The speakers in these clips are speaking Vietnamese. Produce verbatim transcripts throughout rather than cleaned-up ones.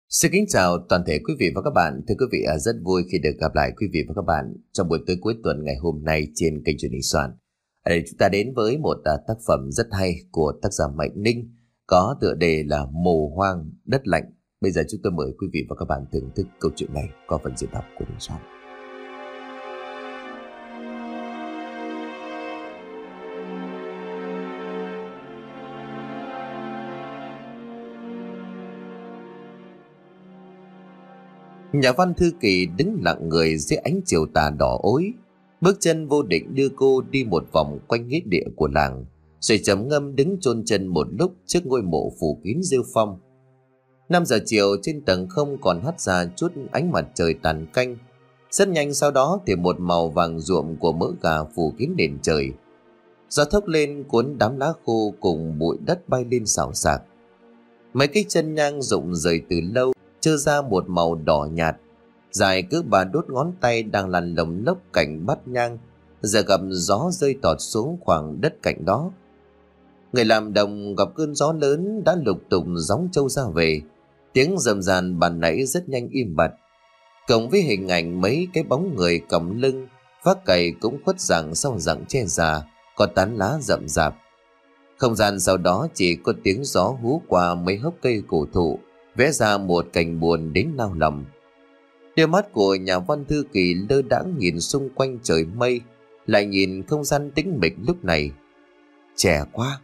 Xin kính chào toàn thể quý vị và các bạn. Thưa quý vị, à, rất vui khi được gặp lại quý vị và các bạn trong buổi tối cuối tuần ngày hôm nay trên kênh truyền hình Soạn. Ở đây chúng ta đến với một à, tác phẩm rất hay của tác giả Mạnh Ninh có tựa đề là Mồ Hoang Đất Lạnh. Bây giờ chúng tôi mời quý vị và các bạn thưởng thức câu chuyện này qua phần diễn đọc của Đình Soạn. Nhà văn Thư Kỳ đứng lặng người dưới ánh chiều tà đỏ ối, bước chân vô định đưa cô đi một vòng quanh nghĩa địa của làng, rồi trầm ngâm đứng chôn chân một lúc trước ngôi mộ phủ kín rêu phong. Năm giờ chiều trên tầng không còn hắt ra chút ánh mặt trời tàn canh. Rất nhanh sau đó thì một màu vàng ruộm của mỡ gà phủ kín nền trời. Gió thốc lên cuốn đám lá khô cùng bụi đất bay lên xào xạc. Mấy cái chân nhang rụng rời từ lâu trơ ra một màu đỏ nhạt, dài cứ ba đốt ngón tay đang lăn lồng lốc cạnh bát nhang, giờ gặp gió rơi tọt xuống khoảng đất cạnh đó. Người làm đồng gặp cơn gió lớn đã lục tục gióng trâu ra về, tiếng rầm ràn ban nãy rất nhanh im bặt. Cộng với hình ảnh mấy cái bóng người cầm lưng vác cày cũng khuất dạng sau rặng tre già có tán lá rậm rạp. Không gian sau đó chỉ có tiếng gió hú qua mấy hốc cây cổ thụ, vẽ ra một cảnh buồn đến nao lòng. Đôi mắt của nhà văn Thư Kỳ lơ đãng nhìn xung quanh trời mây, lại nhìn không gian tĩnh mịch lúc này. Trẻ quá!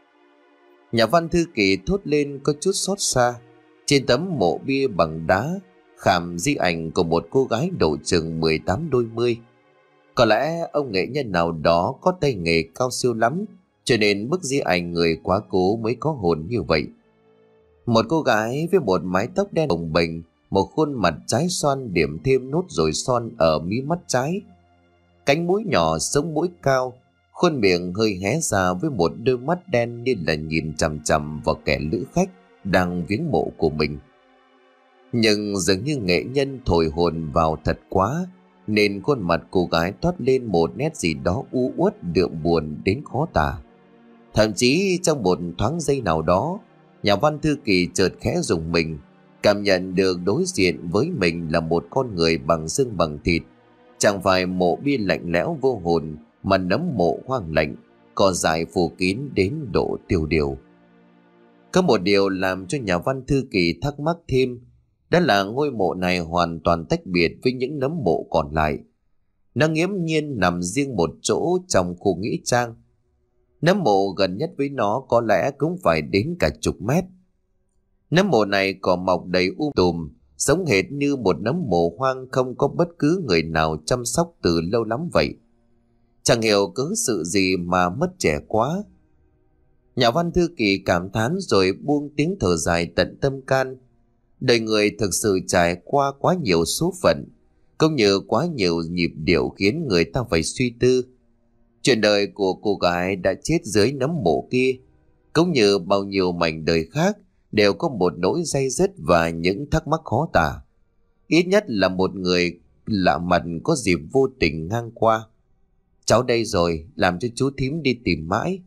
Nhà văn Thư Kỳ thốt lên có chút xót xa. Trên tấm mộ bia bằng đá khảm di ảnh của một cô gái độ chừng mười tám đôi mươi. Có lẽ ông nghệ nhân nào đó có tay nghề cao siêu lắm, cho nên bức di ảnh người quá cố mới có hồn như vậy. Một cô gái với một mái tóc đen bồng bềnh, một khuôn mặt trái xoan điểm thêm nốt ruồi son ở mí mắt trái, cánh mũi nhỏ, sống mũi cao, khuôn miệng hơi hé ra với một đôi mắt đen như là nhìn chằm chằm vào kẻ lữ khách đang viếng mộ của mình. Nhưng dường như nghệ nhân thổi hồn vào thật quá, nên khuôn mặt cô gái toát lên một nét gì đó u uất đượm buồn đến khó tả. Thậm chí trong một thoáng giây nào đó, nhà văn Thư Kỳ chợt khẽ rùng mình, cảm nhận được đối diện với mình là một con người bằng xương bằng thịt, chẳng phải mộ bia lạnh lẽo vô hồn, mà nấm mộ hoang lạnh, cỏ dại phủ kín đến độ tiêu điều. Có một điều làm cho nhà văn Thư Kỳ thắc mắc thêm, đó là ngôi mộ này hoàn toàn tách biệt với những nấm mộ còn lại. Nó nghiễm nhiên nằm riêng một chỗ trong khu nghĩa trang. Nấm mộ gần nhất với nó có lẽ cũng phải đến cả chục mét. Nấm mộ này cỏ mọc đầy um tùm, giống hệt như một nấm mộ hoang không có bất cứ người nào chăm sóc từ lâu lắm vậy. Chẳng hiểu cớ sự gì mà mất trẻ quá. Nhà văn Thư Kỳ cảm thán rồi buông tiếng thở dài tận tâm can. Đời người thực sự trải qua quá nhiều số phận, cũng như quá nhiều nhịp điệu khiến người ta phải suy tư. Chuyện đời của cô gái đã chết dưới nấm mộ kia, cũng như bao nhiêu mảnh đời khác, đều có một nỗi day dứt và những thắc mắc khó tả. Ít nhất là một người lạ mặt có dịp vô tình ngang qua. Cháu đây rồi, làm cho chú thím đi tìm mãi.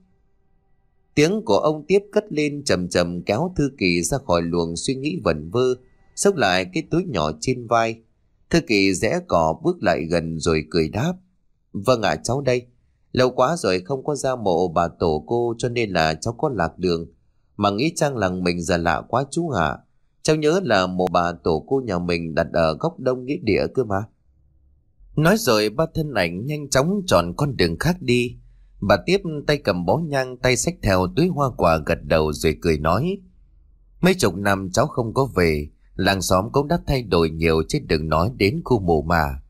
Tiếng của ông tiếp cất lên trầm trầm kéo Thư Kỳ ra khỏi luồng suy nghĩ vẩn vơ, xốc lại cái túi nhỏ trên vai. Thư Kỳ rẽ cỏ bước lại gần rồi cười đáp. Vâng ạ, cháu đây. Lâu quá rồi không có ra mộ bà tổ cô cho nên là cháu có lạc đường. Mà nghĩ chăng làng mình giờ lạ quá chú hả? Cháu nhớ là mộ bà tổ cô nhà mình đặt ở góc đông nghĩa địa cơ mà. Nói rồi ba thân ảnh nhanh chóng chọn con đường khác đi. Bà tiếp tay cầm bó nhang, tay xách theo túi hoa quả gật đầu rồi cười nói. Mấy chục năm cháu không có về, làng xóm cũng đã thay đổi nhiều chứ đừng nói đến khu mộ mà.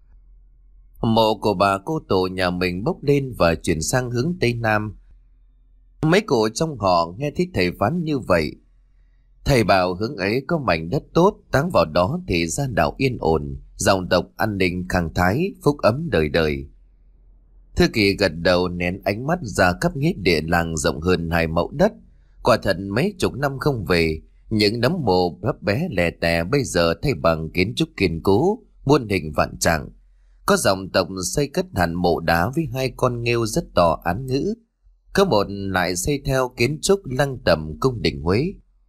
Mộ của bà cô tổ nhà mình bốc lên và chuyển sang hướng tây nam. Mấy cụ trong họ nghe thấy thầy phán như vậy. Thầy bảo hướng ấy có mảnh đất tốt, táng vào đó thì gia đạo yên ổn, dòng tộc an ninh khang thái, phúc ấm đời đời. Thư Kỳ gật đầu nén ánh mắt ra khắp nghĩa địa làng rộng hơn hai mẫu đất. Quả thật mấy chục năm không về, những nấm mộ thấp bé lẻ tẻ bây giờ thay bằng kiến trúc kiên cố, muôn hình vạn trạng. Có dòng tộc xây cất hẳn mộ đá với hai con nghêu rất to án ngữ. Có một lại xây theo kiến trúc lăng tẩm cung đình Huế.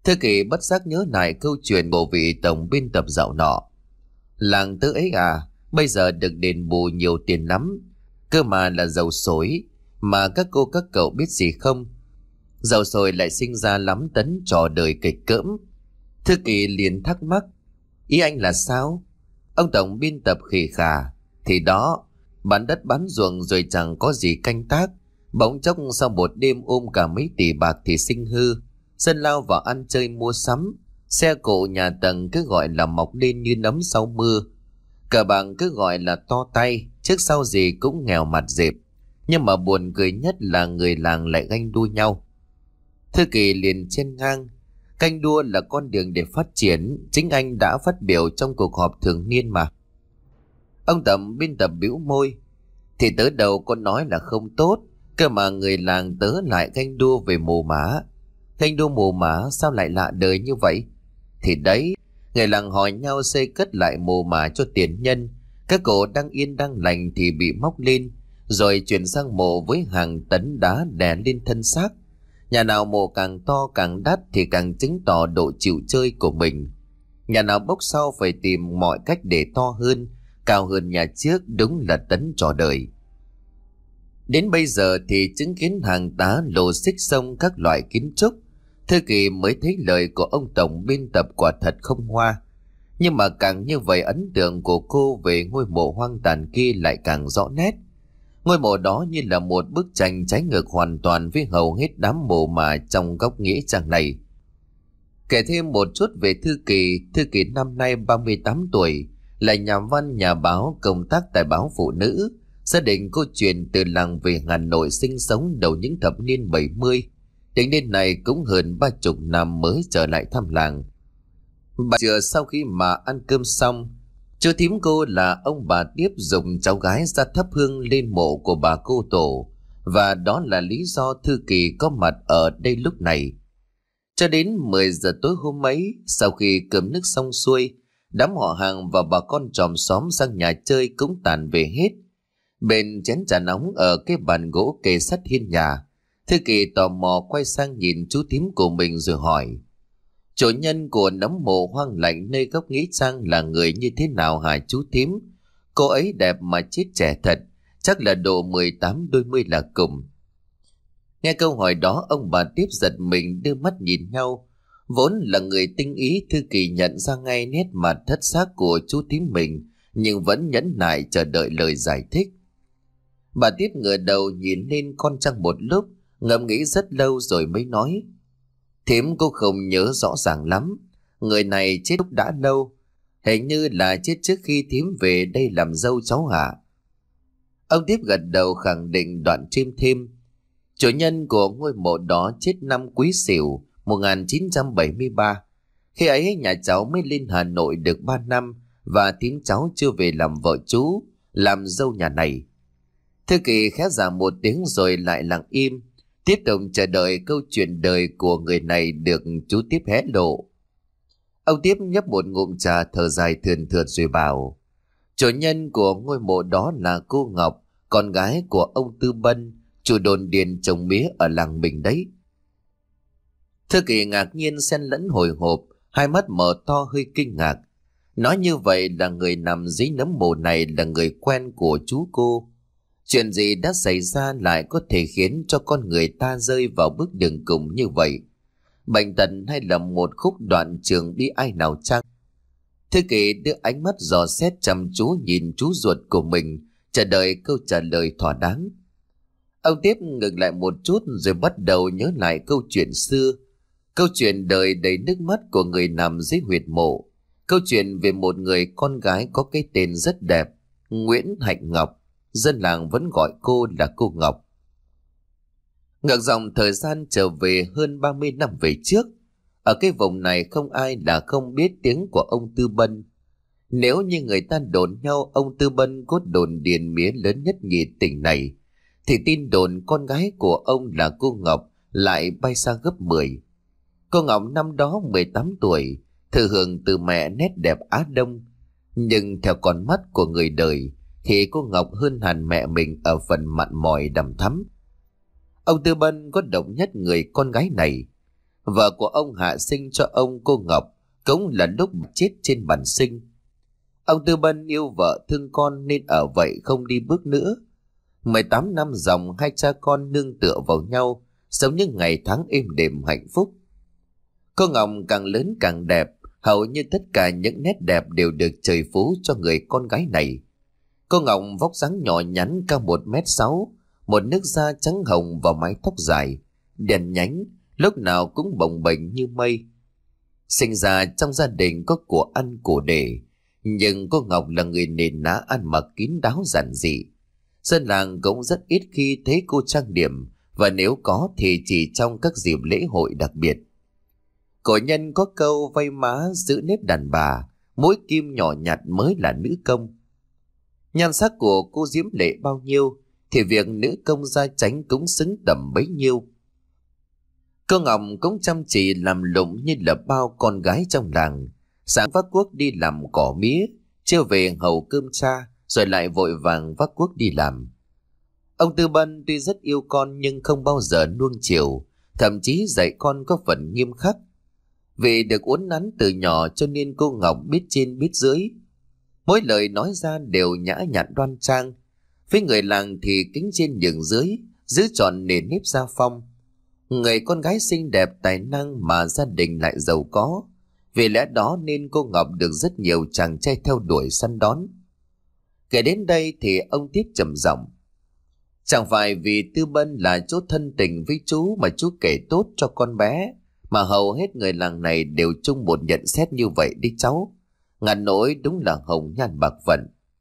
Thư Kỳ bất giác nhớ lại câu chuyện của vị tổng biên tập dạo nọ. Làng tớ ấy à, bây giờ được đền bù nhiều tiền lắm, cơ mà là giàu sổi, mà các cô các cậu biết gì không? Giàu sổi lại sinh ra lắm tấn trò đời kịch cỡm. Thư Kỳ liền thắc mắc, ý anh là sao? Ông tổng biên tập khì khà, thì đó, bán đất bán ruộng rồi chẳng có gì canh tác, bỗng chốc sau một đêm ôm cả mấy tỷ bạc thì sinh hư, dân lao vào ăn chơi mua sắm, xe cộ nhà tầng cứ gọi là mọc lên như nấm sau mưa, cờ bạc cứ gọi là to tay, trước sau gì cũng nghèo mặt dẹp. Nhưng mà buồn cười nhất là người làng lại ganh đua nhau. Thư Kỳ liền chen ngang, ganh đua là con đường để phát triển, chính anh đã phát biểu trong cuộc họp thường niên mà. Ông tổng biên tập bĩu môi, thì tớ đầu con nói là không tốt, cơ mà người làng tớ lại ganh đua về mồ mả. Ganh đua mồ mả sao lại lạ đời như vậy? Thì đấy, người làng hỏi nhau xây cất lại mồ mả cho tiền nhân, các cổ đang yên đang lành thì bị móc lên, rồi chuyển sang mộ với hàng tấn đá đè lên thân xác. Nhà nào mộ càng to càng đắt thì càng chứng tỏ độ chịu chơi của mình. Nhà nào bốc sau phải tìm mọi cách để to hơn, cao hơn nhà trước, đúng là tấn trò đời. Đến bây giờ thì chứng kiến hàng tá lô xích sông các loại kiến trúc, Thư Kỳ mới thấy lời của ông tổng biên tập quả thật không hoa. Nhưng mà càng như vậy, ấn tượng của cô về ngôi mộ hoang tàn kia lại càng rõ nét. Ngôi mộ đó như là một bức tranh trái ngược hoàn toàn với hầu hết đám mộ mà trong góc nghĩa trang này. Kể thêm một chút về Thư Kỳ, Thư Kỳ năm nay ba mươi tám tuổi, là nhà văn, nhà báo, công tác tại báo Phụ Nữ. Gia đình cô chuyển từ làng về Hà Nội sinh sống đầu những thập niên bảy mươi. Đến đến này cũng hơn ba chục năm mới trở lại thăm làng. Bà trưa sau khi mà ăn cơm xong, chú thím cô là ông bà Tiếp dùng cháu gái ra thắp hương lên mộ của bà cô tổ, và đó là lý do Thư Kỳ có mặt ở đây lúc này. Cho đến mười giờ tối hôm ấy, sau khi cơm nước xong xuôi, đám họ hàng và bà con chòm xóm sang nhà chơi cũng tàn về hết. Bên chén trà nóng ở cái bàn gỗ kề sát hiên nhà, Thư Kỳ tò mò quay sang nhìn chú thím của mình rồi hỏi, chủ nhân của nấm mộ hoang lạnh nơi góc nghĩa trang là người như thế nào hả chú thím? Cô ấy đẹp mà chết trẻ thật, chắc là độ mười tám đôi mươi là cùng. Nghe câu hỏi đó, ông bà Tiếp giật mình đưa mắt nhìn nhau. Vốn là người tinh ý, Thư Kỳ nhận ra ngay nét mặt thất xác của chú thím mình, nhưng vẫn nhẫn nại chờ đợi lời giải thích. Bà Tiếp ngửa đầu nhìn lên con trăng một lúc, ngẫm nghĩ rất lâu rồi mới nói, thím cô không nhớ rõ ràng lắm, người này chết lúc đã lâu, hình như là chết trước khi thím về đây làm dâu cháu hả? Ông Tiếp gật đầu khẳng định, đoạn thêm thêm, chủ nhân của ngôi mộ đó chết năm Quý Sửu một nghìn chín trăm bảy mươi ba. Khi ấy nhà cháu mới lên Hà Nội được ba năm, và thím cháu chưa về làm vợ chú, làm dâu nhà này. Thư Kỳ khẽ dạ một tiếng rồi lại lặng im, tiếp tục chờ đợi câu chuyện đời của người này được chú Tiếp hé lộ. Ông Tiếp nhấp một ngụm trà, thở dài thườn thượt rồi bảo, chủ nhân của ngôi mộ đó là cô Ngọc, con gái của ông Tư Bân, chủ đồn điền trồng mía ở làng mình đấy. Thư Kỳ ngạc nhiên xen lẫn hồi hộp, hai mắt mở to hơi kinh ngạc. Nói như vậy là người nằm dưới nấm mồ này là người quen của chú cô. Chuyện gì đã xảy ra lại có thể khiến cho con người ta rơi vào bước đường cùng như vậy? Bệnh tật hay là một khúc đoạn trường bi ai nào chăng? Thư Kỳ đưa ánh mắt dò xét chăm chú nhìn chú ruột của mình, chờ đợi câu trả lời thỏa đáng. Ông Tiếp ngừng lại một chút rồi bắt đầu nhớ lại câu chuyện xưa, câu chuyện đời đầy nước mắt của người nằm dưới huyệt mộ, câu chuyện về một người con gái có cái tên rất đẹp, Nguyễn Hạnh Ngọc. Dân làng vẫn gọi cô là cô Ngọc. Ngược dòng thời gian trở về hơn ba mươi năm về trước, ở cái vùng này không ai là không biết tiếng của ông Tư Bân. Nếu như người ta đồn nhau ông Tư Bân có đồn điền mía lớn nhất nhì tỉnh này, thì tin đồn con gái của ông là cô Ngọc lại bay xa gấp mười. Cô Ngọc năm đó mười tám tuổi, thừa hưởng từ mẹ nét đẹp Á Đông, nhưng theo con mắt của người đời thì cô Ngọc hơn hẳn mẹ mình ở phần mặn mòi đằm thắm. Ông Tư Bân có độc nhất người con gái này. Vợ của ông hạ sinh cho ông cô Ngọc cũng là lúc chết trên bàn sinh. Ông Tư Bân yêu vợ thương con nên ở vậy không đi bước nữa. mười tám năm dòng hai cha con nương tựa vào nhau, sống những ngày tháng êm đềm hạnh phúc. Cô Ngọc càng lớn càng đẹp, hầu như tất cả những nét đẹp đều được trời phú cho người con gái này. Cô Ngọc vóc dáng nhỏ nhắn cao một mét sáu, một nước da trắng hồng và mái tóc dài, đen nhánh, lúc nào cũng bồng bềnh như mây. Sinh ra trong gia đình có của ăn của để, nhưng cô Ngọc là người nền nã ăn mặc kín đáo giản dị. Dân làng cũng rất ít khi thấy cô trang điểm, và nếu có thì chỉ trong các dịp lễ hội đặc biệt. Cổ nhân có câu vay má giữ nếp đàn bà, mũi kim nhỏ nhặt mới là nữ công. Nhan sắc của cô diễm lệ bao nhiêu thì việc nữ công gia chánh cũng xứng tầm bấy nhiêu. Cô Ngọc cũng chăm chỉ làm lụng như là bao con gái trong làng. Sáng vác cuốc đi làm cỏ mía, trưa về hầu cơm cha, rồi lại vội vàng vác cuốc đi làm. Ông Tư Bân tuy rất yêu con nhưng không bao giờ nuông chiều, thậm chí dạy con có phần nghiêm khắc. Vì được uốn nắn từ nhỏ cho nên cô Ngọc biết trên biết dưới. Mỗi lời nói ra đều nhã nhặn đoan trang. Với người làng thì kính trên nhường dưới, giữ trọn nền nếp gia phong. Người con gái xinh đẹp tài năng mà gia đình lại giàu có. Vì lẽ đó nên cô Ngọc được rất nhiều chàng trai theo đuổi săn đón. Kể đến đây thì ông tiếp trầm giọng: chẳng phải vì Tư Bân là chú thân tình với chú mà chú kể tốt cho con bé, mà hầu hết người làng này đều chung một nhận xét như vậy đi cháu. Ngàn nỗi đúng là hồng nhan bạc phận.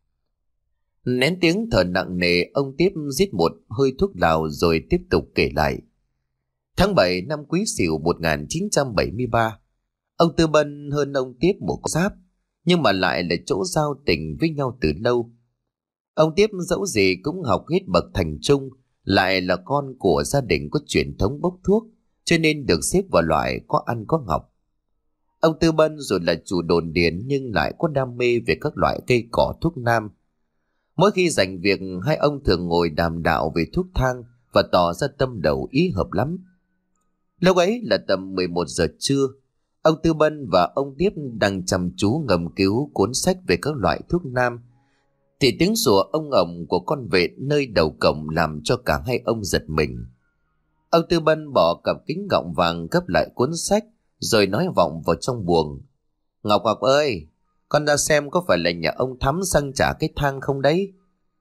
Nén tiếng thở nặng nề, ông tiếp rít một hơi thuốc lào rồi tiếp tục kể lại. Tháng bảy năm Quý Sửu một nghìn chín trăm bảy mươi ba, ông Tư Bân hơn ông Tiếp một con giáp, nhưng mà lại là chỗ giao tình với nhau từ lâu. Ông Tiếp dẫu gì cũng học hết bậc thành trung, lại là con của gia đình có truyền thống bốc thuốc, cho nên được xếp vào loại có ăn có học. Ông Tư Bân dù là chủ đồn điền nhưng lại có đam mê về các loại cây cỏ thuốc nam. Mỗi khi rảnh việc, hai ông thường ngồi đàm đạo về thuốc thang và tỏ ra tâm đầu ý hợp lắm. Lúc ấy là tầm mười một giờ trưa, ông Tư Bân và ông Tiếp đang chăm chú ngâm cứu cuốn sách về các loại thuốc nam, thì tiếng sủa ông ổng của con vẹt nơi đầu cổng làm cho cả hai ông giật mình. Ông Tư Bân bỏ cặp kính gọng vàng gấp lại cuốn sách, rồi nói vọng vào trong buồng: Ngọc Ngọc ơi, con ra xem có phải là nhà ông Thắm xăng trả cái thang không đấy.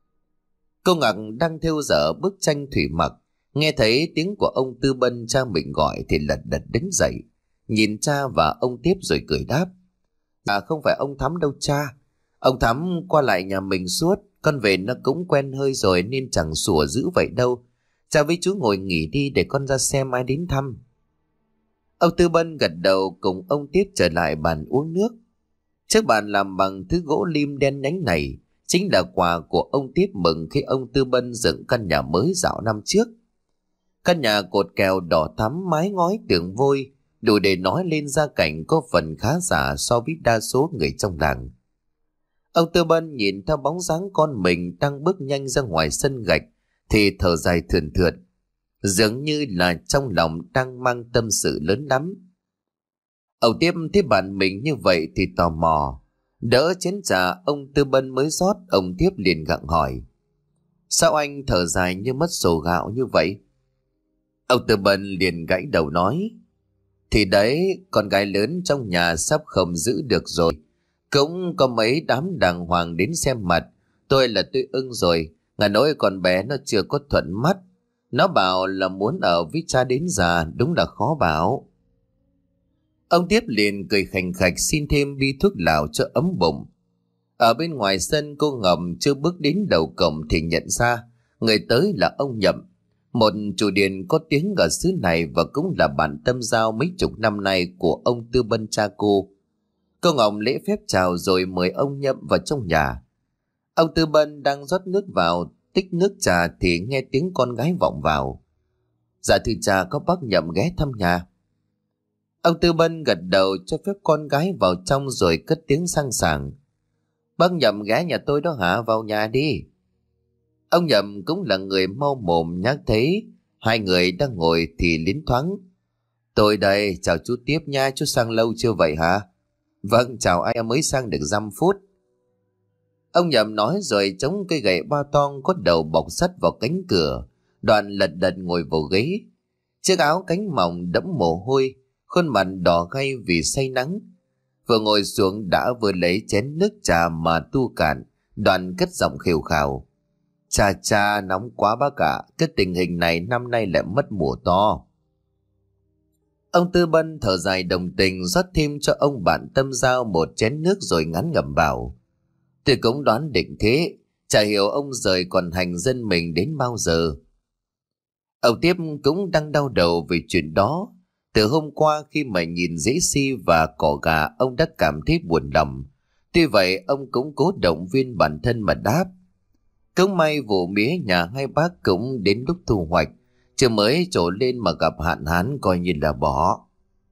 Cô Ngọc đang thêu dở bức tranh thủy mặc, nghe thấy tiếng của ông Tư Bân cha mình gọi thì lật đật đứng dậy, nhìn cha và ông Tiếp rồi cười đáp: À không phải ông Thắm đâu cha, ông Thắm qua lại nhà mình suốt, con về nó cũng quen hơi rồi nên chẳng sủa dữ vậy đâu. Cha với chú ngồi nghỉ đi để con ra xem ai đến thăm. Ông Tư Bân gật đầu cùng ông Tiếp trở lại bàn uống nước. Chiếc bàn làm bằng thứ gỗ lim đen nhánh này chính là quà của ông Tiếp mừng khi ông Tư Bân dựng căn nhà mới dạo năm trước. Căn nhà cột kèo đỏ thắm, mái ngói tường vôi, đủ để nói lên gia cảnh có phần khá giả so với đa số người trong làng. Ông Tư Bân nhìn theo bóng dáng con mình đang bước nhanh ra ngoài sân gạch thì thở dài thườn thượt, dường như là trong lòng đang mang tâm sự lớn lắm. Ông Tiếp thấy bạn mình như vậy thì tò mò, đỡ chén trà ông Tư Bân mới rót, ông Tiếp liền gặng hỏi: Sao anh thở dài như mất sổ gạo như vậy? Ông Tư Bân liền gãy đầu nói: Thì đấy, con gái lớn trong nhà sắp không giữ được rồi. Cũng có mấy đám đàng hoàng đến xem mặt, tôi là tôi ưng rồi. Ngà nỗi con bé nó chưa có thuận mắt, nó bảo là muốn ở với cha đến già, đúng là khó bảo. Ông Tiếp liền cười khành khạch xin thêm bi thuốc lào cho ấm bụng. Ở bên ngoài sân, cô Ngọc chưa bước đến đầu cổng thì nhận ra người tới là ông Nhậm, một chủ điền có tiếng ở xứ này và cũng là bạn tâm giao mấy chục năm nay của ông Tư Bân cha cô. Cô Ngọc lễ phép chào rồi mời ông Nhậm vào trong nhà. Ông Tư Bân đang rót nước vào tích nước trà thì nghe tiếng con gái vọng vào: Dạ thưa cha, có bác Nhậm ghé thăm nhà. Ông Tư Bân gật đầu cho phép con gái vào trong rồi cất tiếng sang sảng: Bác Nhậm ghé nhà tôi đó hả, vào nhà đi. Ông Nhậm cũng là người mau mồm nhắc thấy hai người đang ngồi thì lín thoáng: Tôi đây, chào chú tiếp nha, chú sang lâu chưa vậy hả? Vâng, chào anh, em mới sang được dăm phút. Ông Nhậm nói rồi chống cây gậy ba toang có đầu bọc sắt vào cánh cửa, đoạn lật đật ngồi vào ghế. Chiếc áo cánh mỏng đẫm mồ hôi, khuôn mặt đỏ gay vì say nắng. Vừa ngồi xuống đã vừa lấy chén nước trà mà tu cạn, đoạn cất giọng khều khào. Chà chà, nóng quá bác ạ, cái tình hình này năm nay lại mất mùa to. Ông Tư Bân thở dài đồng tình rót thêm cho ông bạn tâm giao một chén nước rồi ngắn ngẩm bảo. Tôi cũng đoán định thế, chả hiểu ông rời còn hành dân mình đến bao giờ. Ông Tiếp cũng đang đau đầu về chuyện đó. Từ hôm qua khi mà nhìn dễ si và cỏ gà ông đã cảm thấy buồn lòng. Tuy vậy ông cũng cố động viên bản thân mà đáp. Cũng may vụ mía nhà hai bác cũng đến lúc thu hoạch, chưa mới trổ lên mà gặp hạn hán coi như là bỏ.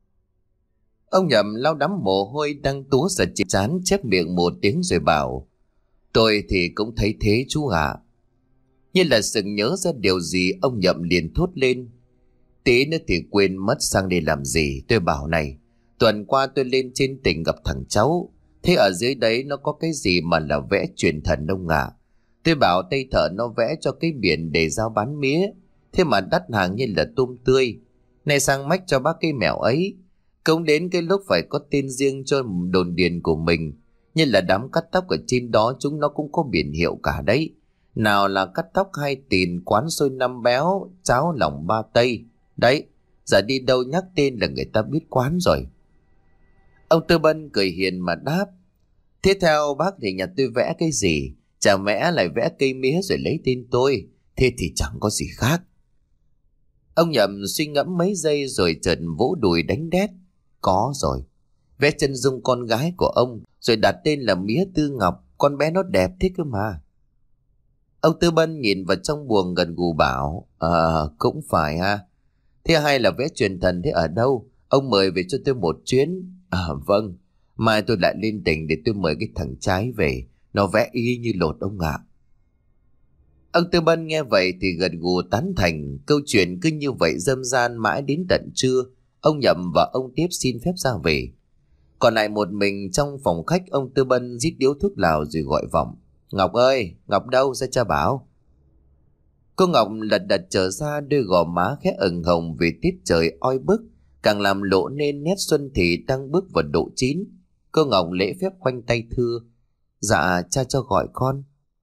Ông Nhậm lau đắm mồ hôi đang túa ra trên trán, chép miệng một tiếng rồi bảo. Tôi thì cũng thấy thế chú ạ. Như là sực nhớ ra điều gì, ông Nhậm liền thốt lên. Tí nữa thì quên mất sang đây làm gì. Tôi bảo này, tuần qua tôi lên trên tỉnh gặp thằng cháu, thế ở dưới đấy nó có cái gì mà là vẽ truyền thần ông ạ. Tôi bảo tay thợ nó vẽ cho cái biển để giao bán mía, thế mà đắt hàng như là tôm tươi. Này sang mách cho bác cái mẹo ấy, cũng đến cái lúc phải có tên riêng cho đồn điền của mình. Như là đám cắt tóc ở trên đó chúng nó cũng có biển hiệu cả đấy. Nào là cắt tóc Hai Tìn, quán xôi Năm Béo, cháo lòng Ba Tây. Đấy, giờ đi đâu nhắc tên là người ta biết quán rồi. Ông Tư Bân cười hiền mà đáp. Thế theo bác thì nhà tôi vẽ cái gì? Chả mẽ lại vẽ cây mía rồi lấy tên tôi. Thế thì chẳng có gì khác. Ông Nhậm suy ngẫm mấy giây rồi chợt vỗ đùi đánh đét. Có rồi. Vẽ chân dung con gái của ông rồi đặt tên là Mía Tư Ngọc. Con bé nó đẹp thế cơ mà. Ông Tư Bân nhìn vào trong buồng gần gù bảo. Ờ cũng phải ha. Thế hay là vẽ truyền thần thế ở đâu? Ông mời về cho tôi một chuyến. À vâng, mai tôi lại lên tỉnh để tôi mời cái thằng trai về. Nó vẽ y như lột ông ạ. Ông Tư Bân nghe vậy thì gật gù tán thành. Câu chuyện cứ như vậy râm ran mãi đến tận trưa. Ông Nhậm và ông Tiếp xin phép ra về. Còn lại một mình trong phòng khách, ông Tư Bân rít điếu thuốc lào rồi gọi vọng. Ngọc ơi, Ngọc đâu, ra cha bảo. Cô Ngọc lật đật trở ra, đôi gò má khẽ ửng hồng vì tiết trời oi bức, càng làm lộ nên nét xuân thì đang bước vào độ chín. Cô Ngọc lễ phép khoanh tay thưa. Dạ, cha cho gọi con.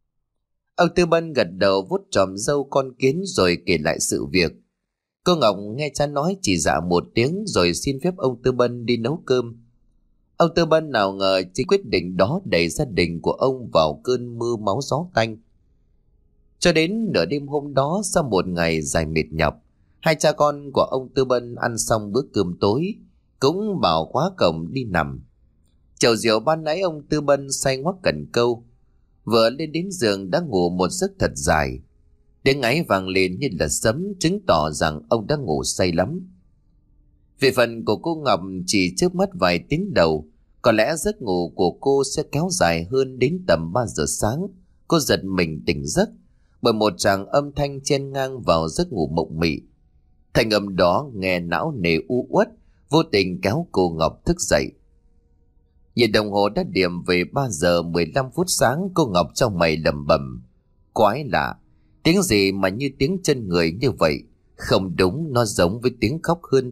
Ông Tư Bân gật đầu vuốt tròm râu con kiến rồi kể lại sự việc. Cô Ngọc nghe cha nói chỉ dạ một tiếng rồi xin phép ông Tư Bân đi nấu cơm. Ông Tư Bân nào ngờ chỉ quyết định đó đẩy gia đình của ông vào cơn mưa máu gió tanh. Cho đến nửa đêm hôm đó, sau một ngày dài mệt nhọc, hai cha con của ông Tư Bân ăn xong bữa cơm tối cũng bảo khóa cổng đi nằm. Chầu rượu ban nãy ông Tư Bân say ngoắc cần câu, vừa lên đến giường đã ngủ một giấc thật dài. Tiếng ngáy vang lên như là sấm, chứng tỏ rằng ông đã ngủ say lắm. Về phần của cô Ngọc chỉ chớp mắt vài tiếng đầu, có lẽ giấc ngủ của cô sẽ kéo dài hơn đến tầm ba giờ sáng. Cô giật mình tỉnh giấc bởi một tràng âm thanh chen ngang vào giấc ngủ mộng mị. Thanh âm đó nghe não nề u uất, vô tình kéo cô Ngọc thức dậy. Nhìn đồng hồ đã điểm về ba giờ mười lăm phút sáng, cô Ngọc trong mày lẩm bẩm. Quái lạ, tiếng gì mà như tiếng chân người như vậy? Không đúng, nó giống với tiếng khóc hơn.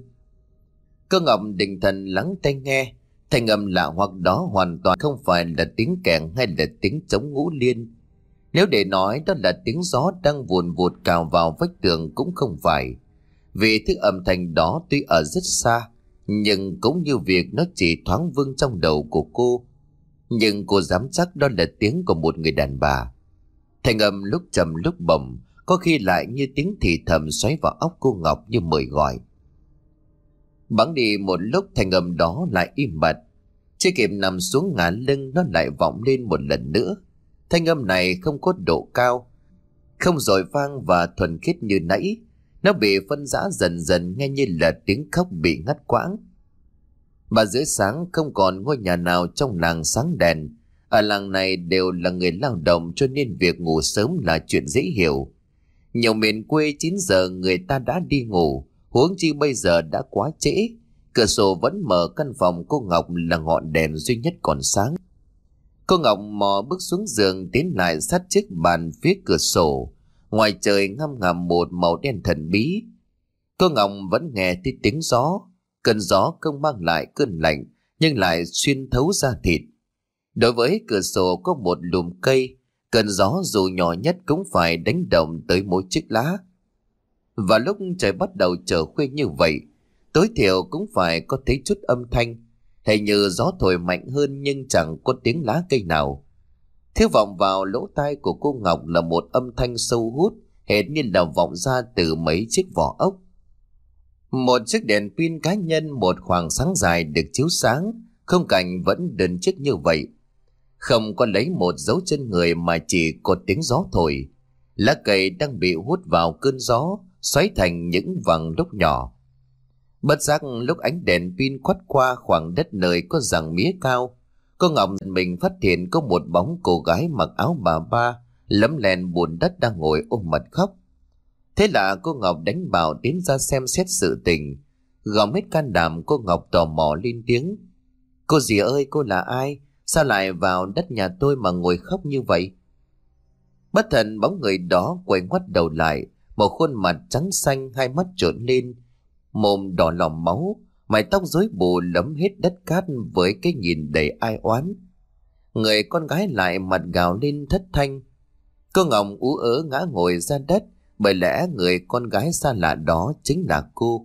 Cô Ngọc định thần lắng tai nghe. Thanh âm lạ hoặc đó hoàn toàn không phải là tiếng kèn hay là tiếng trống ngũ liên. Nếu để nói đó là tiếng gió đang vùn vụt cào vào vách tường cũng không phải. Vì thứ âm thanh đó tuy ở rất xa, nhưng cũng như việc nó chỉ thoáng vưng trong đầu của cô. Nhưng cô dám chắc đó là tiếng của một người đàn bà. Thanh âm lúc trầm lúc bổng, có khi lại như tiếng thì thầm xoáy vào óc cô Ngọc như mời gọi. Bẵng đi một lúc, thanh âm đó lại im bặt. Chưa kịp nằm xuống ngả lưng, nó lại vọng lên một lần nữa. Thanh âm này không có độ cao, không dội vang và thuần khiết như nãy. Nó bị phân rã dần dần, nghe như là tiếng khóc bị ngắt quãng. Mà giữa sáng không còn ngôi nhà nào trong làng sáng đèn. Ở làng này đều là người lao động, cho nên việc ngủ sớm là chuyện dễ hiểu. Nhiều miền quê chín giờ người ta đã đi ngủ, Huống chi bây giờ đã quá trễ, cửa sổ vẫn mở, căn phòng cô Ngọc là ngọn đèn duy nhất còn sáng. Cô Ngọc mò bước xuống giường, tiến lại sát chiếc bàn phía cửa sổ. Ngoài trời ngăm ngầm một màu đen thần bí. Cô Ngọc vẫn nghe thấy tiếng gió. Cơn gió không mang lại cơn lạnh, nhưng lại xuyên thấu da thịt. Đối với cửa sổ có một lùm cây, cơn gió dù nhỏ nhất cũng phải đánh động tới mỗi chiếc lá. Và lúc trời bắt đầu trở khuya như vậy, tối thiểu cũng phải có thấy chút âm thanh. Hình như gió thổi mạnh hơn nhưng chẳng có tiếng lá cây nào. Thiếu vọng vào lỗ tai của cô Ngọc là một âm thanh sâu hút, hệt như là vọng ra từ mấy chiếc vỏ ốc. Một chiếc đèn pin cá nhân một khoảng sáng dài được chiếu sáng, khung cảnh vẫn đơn chiếc như vậy. Không có lấy một dấu chân người mà chỉ có tiếng gió thổi. Lá cây đang bị hút vào cơn gió, xoáy thành những vầng đúc nhỏ. Bất giác lúc ánh đèn pin quét qua khoảng đất nơi có giằng mía cao, cô Ngọc mình phát hiện có một bóng cô gái mặc áo bà ba lấm lem bùn đất đang ngồi ôm mặt khóc. Thế là cô Ngọc đánh bảo tiến ra xem xét sự tình. Gom hết can đảm, cô Ngọc tò mò lên tiếng: "Cô dì ơi, cô là ai? Sao lại vào đất nhà tôi mà ngồi khóc như vậy?" Bất thần bóng người đó quay ngoắt đầu lại, một khuôn mặt trắng xanh, hai mắt trợn lên, mồm đỏ lòm máu, mái tóc rối bù lấm hết đất cát với cái nhìn đầy ai oán. Người con gái lại mặt gào lên thất thanh. Cô Ngọc ú ớ ngã ngồi ra đất, bởi lẽ người con gái xa lạ đó chính là cô.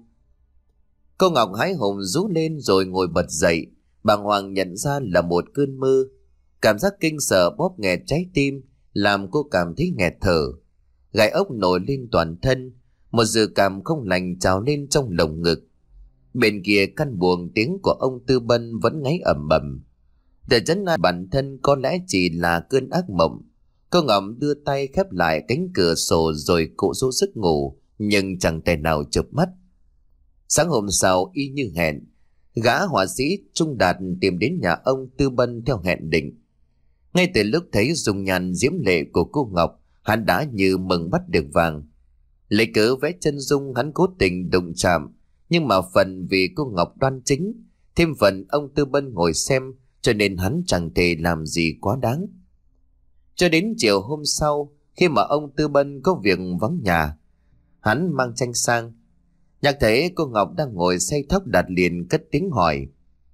Cô Ngọc hái hùng rú lên rồi ngồi bật dậy, bàng hoàng nhận ra là một cơn mơ. Cảm giác kinh sợ bóp nghẹt trái tim, làm cô cảm thấy nghẹt thở. Gai ốc nổi lên toàn thân, một dự cảm không lành trào lên trong lồng ngực. Bên kia căn buồng tiếng của ông Tư Bân vẫn ngáy ầm ầm. Để trấn an bản thân có lẽ chỉ là cơn ác mộng, cô Ngọc đưa tay khép lại cánh cửa sổ rồi cụ rũ giấc ngủ, nhưng chẳng thể nào chợp mắt. Sáng hôm sau y như hẹn, gã họa sĩ Trung Đạt tìm đến nhà ông Tư Bân theo hẹn định. Ngay từ lúc thấy dung nhan diễm lệ của cô Ngọc, hắn đã như mừng bắt được vàng. Lấy cớ vẽ chân dung, hắn cố tình đụng chạm, nhưng mà phần vì cô Ngọc đoan chính, thêm phần ông Tư Bân ngồi xem, cho nên hắn chẳng thể làm gì quá đáng. Cho đến chiều hôm sau, khi mà ông Tư Bân có việc vắng nhà, hắn mang tranh sang. Nhạc thấy cô Ngọc đang ngồi say thóc, Đạt liền cất tiếng hỏi: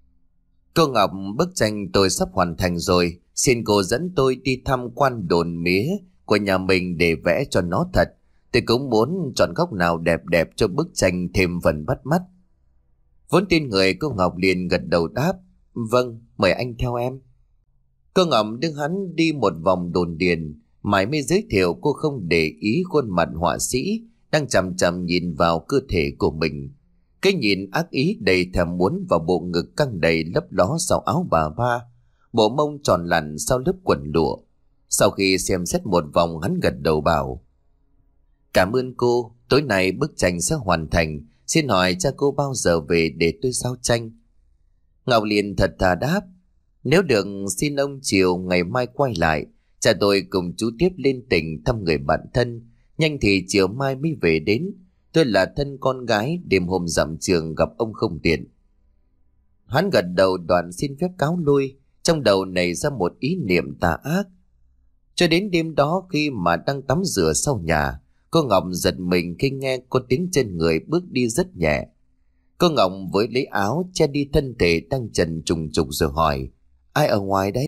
"Cô Ngọc, bức tranh tôi sắp hoàn thành rồi, xin cô dẫn tôi đi tham quan đồn mía của nhà mình để vẽ cho nó thật. Tôi cũng muốn chọn góc nào đẹp đẹp cho bức tranh thêm phần bắt mắt." Vốn tin người, cô Ngọc liền gật đầu đáp: "Vâng, mời anh theo em." Cô Ngọc đưa hắn đi một vòng đồn điền, mãi mới giới thiệu cô không để ý khuôn mặt họa sĩ đang chằm chằm nhìn vào cơ thể của mình. Cái nhìn ác ý đầy thèm muốn vào bộ ngực căng đầy lấp ló sau áo bà ba, bộ mông tròn lặn sau lớp quần lụa. Sau khi xem xét một vòng, hắn gật đầu bảo: "Cảm ơn cô, tối nay bức tranh sẽ hoàn thành. Xin hỏi cha cô bao giờ về để tôi sao tranh?" Ngọc liền thật thà đáp: "Nếu được xin ông chiều ngày mai quay lại, cha tôi cùng chú tiếp lên tỉnh thăm người bạn thân. Nhanh thì chiều mai mới về đến. Tôi là thân con gái, đêm hôm dặm trường gặp ông không tiện." Hắn gật đầu đoạn xin phép cáo lui, trong đầu nảy ra một ý niệm tà ác. Cho đến đêm đó, khi mà đang tắm rửa sau nhà, cô Ngọc giật mình khi nghe có tiếng chân người bước đi rất nhẹ. Cô Ngọc với lấy áo che đi thân thể đang trần trùng trục rồi hỏi: "Ai ở ngoài đấy?"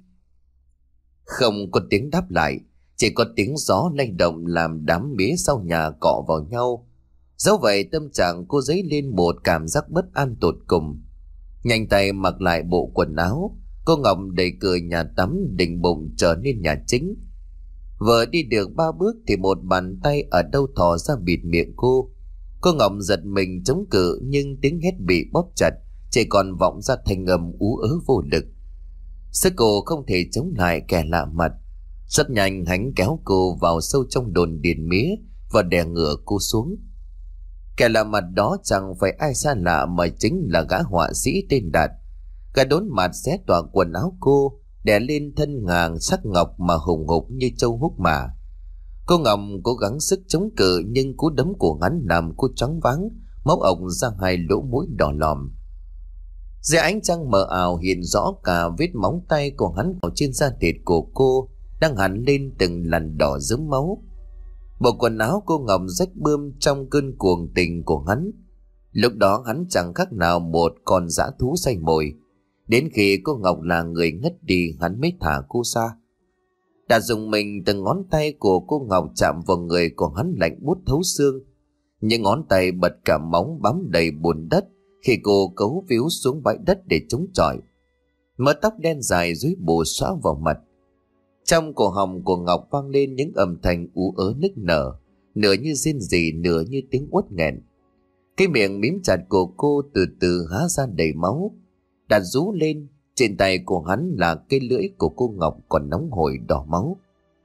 Không có tiếng đáp lại, chỉ có tiếng gió lay động làm đám mía sau nhà cọ vào nhau. Dẫu vậy tâm trạng cô dấy lên một cảm giác bất an tột cùng. Nhanh tay mặc lại bộ quần áo, cô Ngọc đẩy cửa nhà tắm định bụng trở nên nhà chính. Vừa đi được ba bước thì một bàn tay ở đâu thò ra bịt miệng cô. Cô Ngọc giật mình chống cự, nhưng tiếng hét bị bóp chặt, chỉ còn vọng ra thành âm ú ớ vô lực. Sức cô không thể chống lại kẻ lạ mặt. Rất nhanh hắn kéo cô vào sâu trong đồn điền mía và đè ngửa cô xuống. Kẻ lạ mặt đó chẳng phải ai xa lạ mà chính là gã họa sĩ tên Đạt. Gã đốn mặt xé toạc quần áo cô, đè lên thân ngàng sắc ngọc mà hùng hục như châu húc mà. Cô Ngọc cố gắng sức chống cự, nhưng cú đấm của hắn làm cô choáng váng, máu ổng ra hai lỗ mũi đỏ lòm. Dưới ánh trăng mờ ảo hiện rõ cả vết móng tay của hắn ở trên da thịt của cô đang hằn lên từng làn đỏ rớm máu. Bộ quần áo cô Ngọc rách bươm trong cơn cuồng tình của hắn. Lúc đó hắn chẳng khác nào một con dã thú say mồi. Đến khi cô Ngọc là người ngất đi, hắn mới thả cô ra. Đã dùng mình từng ngón tay của cô Ngọc chạm vào người của hắn lạnh buốt thấu xương. Những ngón tay bật cả móng bám đầy bùn đất khi cô cấu víu xuống bãi đất để chống chọi. Mớ tóc đen dài rối bù xõa vào mặt. Trong cổ họng của Ngọc vang lên những âm thanh ú ớ nức nở, nửa như rên rỉ, nửa như tiếng uất nghẹn. Cái miệng mím chặt của cô từ từ há ra đầy máu. Đạt rú lên, trên tay của hắn là cái lưỡi của cô Ngọc còn nóng hổi đỏ máu.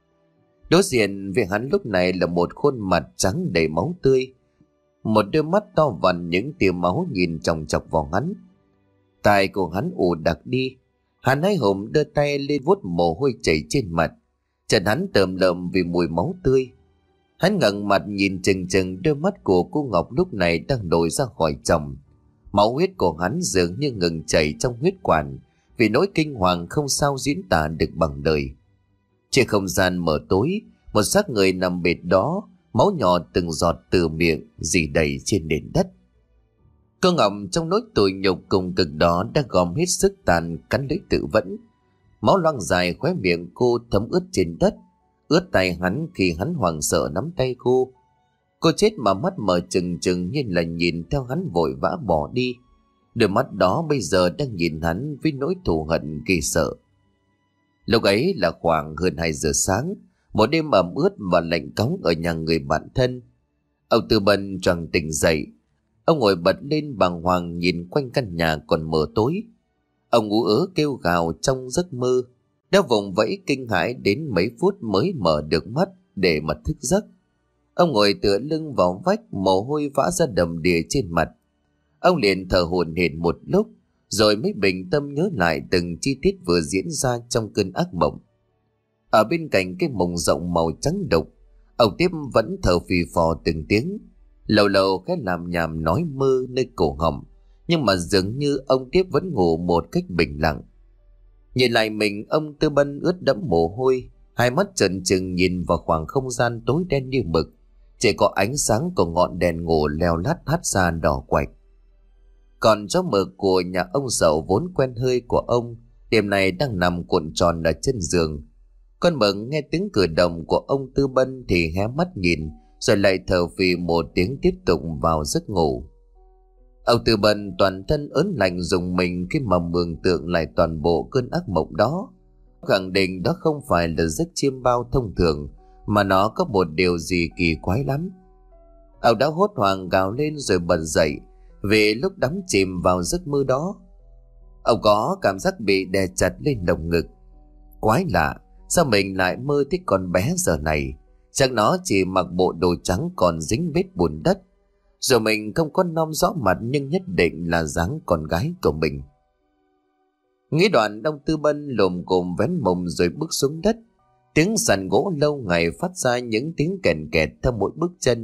Đối diện với hắn lúc này là một khuôn mặt trắng đầy máu tươi, một đôi mắt to vằn những tia máu nhìn chòng chọc vào hắn. Tai của hắn ù đặc đi, hắn hái hùng đưa tay lên vuốt mồ hôi chảy trên mặt. Chân hắn tởm lợm vì mùi máu tươi. Hắn ngẩng mặt nhìn chừng chừng đôi mắt của cô Ngọc lúc này đang nổi ra khỏi chồng. Máu huyết của hắn dường như ngừng chảy trong huyết quản vì nỗi kinh hoàng không sao diễn tả được bằng lời. Trên không gian mờ tối, một xác người nằm bệt đó, máu nhỏ từng giọt từ miệng rỉ đầy trên nền đất. Cô Ngọc trong nỗi tủi nhục cùng cực đó đã gom hết sức tàn cắn lưỡi tự vẫn. Máu loang dài khóe miệng cô thấm ướt trên đất, ướt tay hắn khi hắn hoảng sợ nắm tay cô. Cô chết mà mắt mở trừng trừng như là nhìn theo hắn vội vã bỏ đi. Đôi mắt đó bây giờ đang nhìn hắn với nỗi thù hận kỳ sợ. Lúc ấy là khoảng hơn hai giờ sáng, một đêm ẩm ướt và lạnh cóng ở nhà người bạn thân. Ông Tư Bân choàng tỉnh dậy. Ông ngồi bật lên bàng hoàng nhìn quanh căn nhà còn mờ tối. Ông ú ớ kêu gào trong giấc mơ, đã vùng vẫy kinh hãi đến mấy phút mới mở được mắt để mà thức giấc. Ông ngồi tựa lưng vào vách, mồ hôi vã ra đầm đìa trên mặt. Ông liền thở hổn hển một lúc, rồi mới bình tâm nhớ lại từng chi tiết vừa diễn ra trong cơn ác mộng. Ở bên cạnh cái mồng rộng màu trắng đục, ông Tiếp vẫn thở phì phò từng tiếng, lâu lâu khẽ làm nhảm nói mơ nơi cổ họng, nhưng mà dường như ông Tiếp vẫn ngủ một cách bình lặng. Nhìn lại mình, ông Tư Bân ướt đẫm mồ hôi, hai mắt trợn trừng nhìn vào khoảng không gian tối đen như mực, chỉ có ánh sáng của ngọn đèn ngủ leo lắt hắt ra đỏ quạch. Còn chó mực của nhà ông Dậu vốn quen hơi của ông, đêm nay đang nằm cuộn tròn ở chân giường. Con mực nghe tiếng cử động của ông Tư Bân thì hé mắt nhìn, rồi lại thở phì một tiếng tiếp tục vào giấc ngủ. Ông Tư Bân toàn thân ớn lạnh rùng mình khi mà mường tượng lại toàn bộ cơn ác mộng đó. Khẳng định đó không phải là giấc chiêm bao thông thường, mà nó có một điều gì kỳ quái lắm. Ông đã hốt hoảng gào lên rồi bật dậy, vì lúc đắm chìm vào giấc mơ đó, ông có cảm giác bị đè chặt lên lồng ngực. Quái lạ, sao mình lại mơ thấy con bé giờ này? Chắc nó chỉ mặc bộ đồ trắng còn dính vết bùn đất. Rồi mình không có nom rõ mặt, nhưng nhất định là dáng con gái của mình. Nghĩ đoạn, ông Tư Bân lồm cồm vén mông rồi bước xuống đất. Tiếng sàn gỗ lâu ngày phát ra những tiếng kèn kẹt theo mỗi bước chân.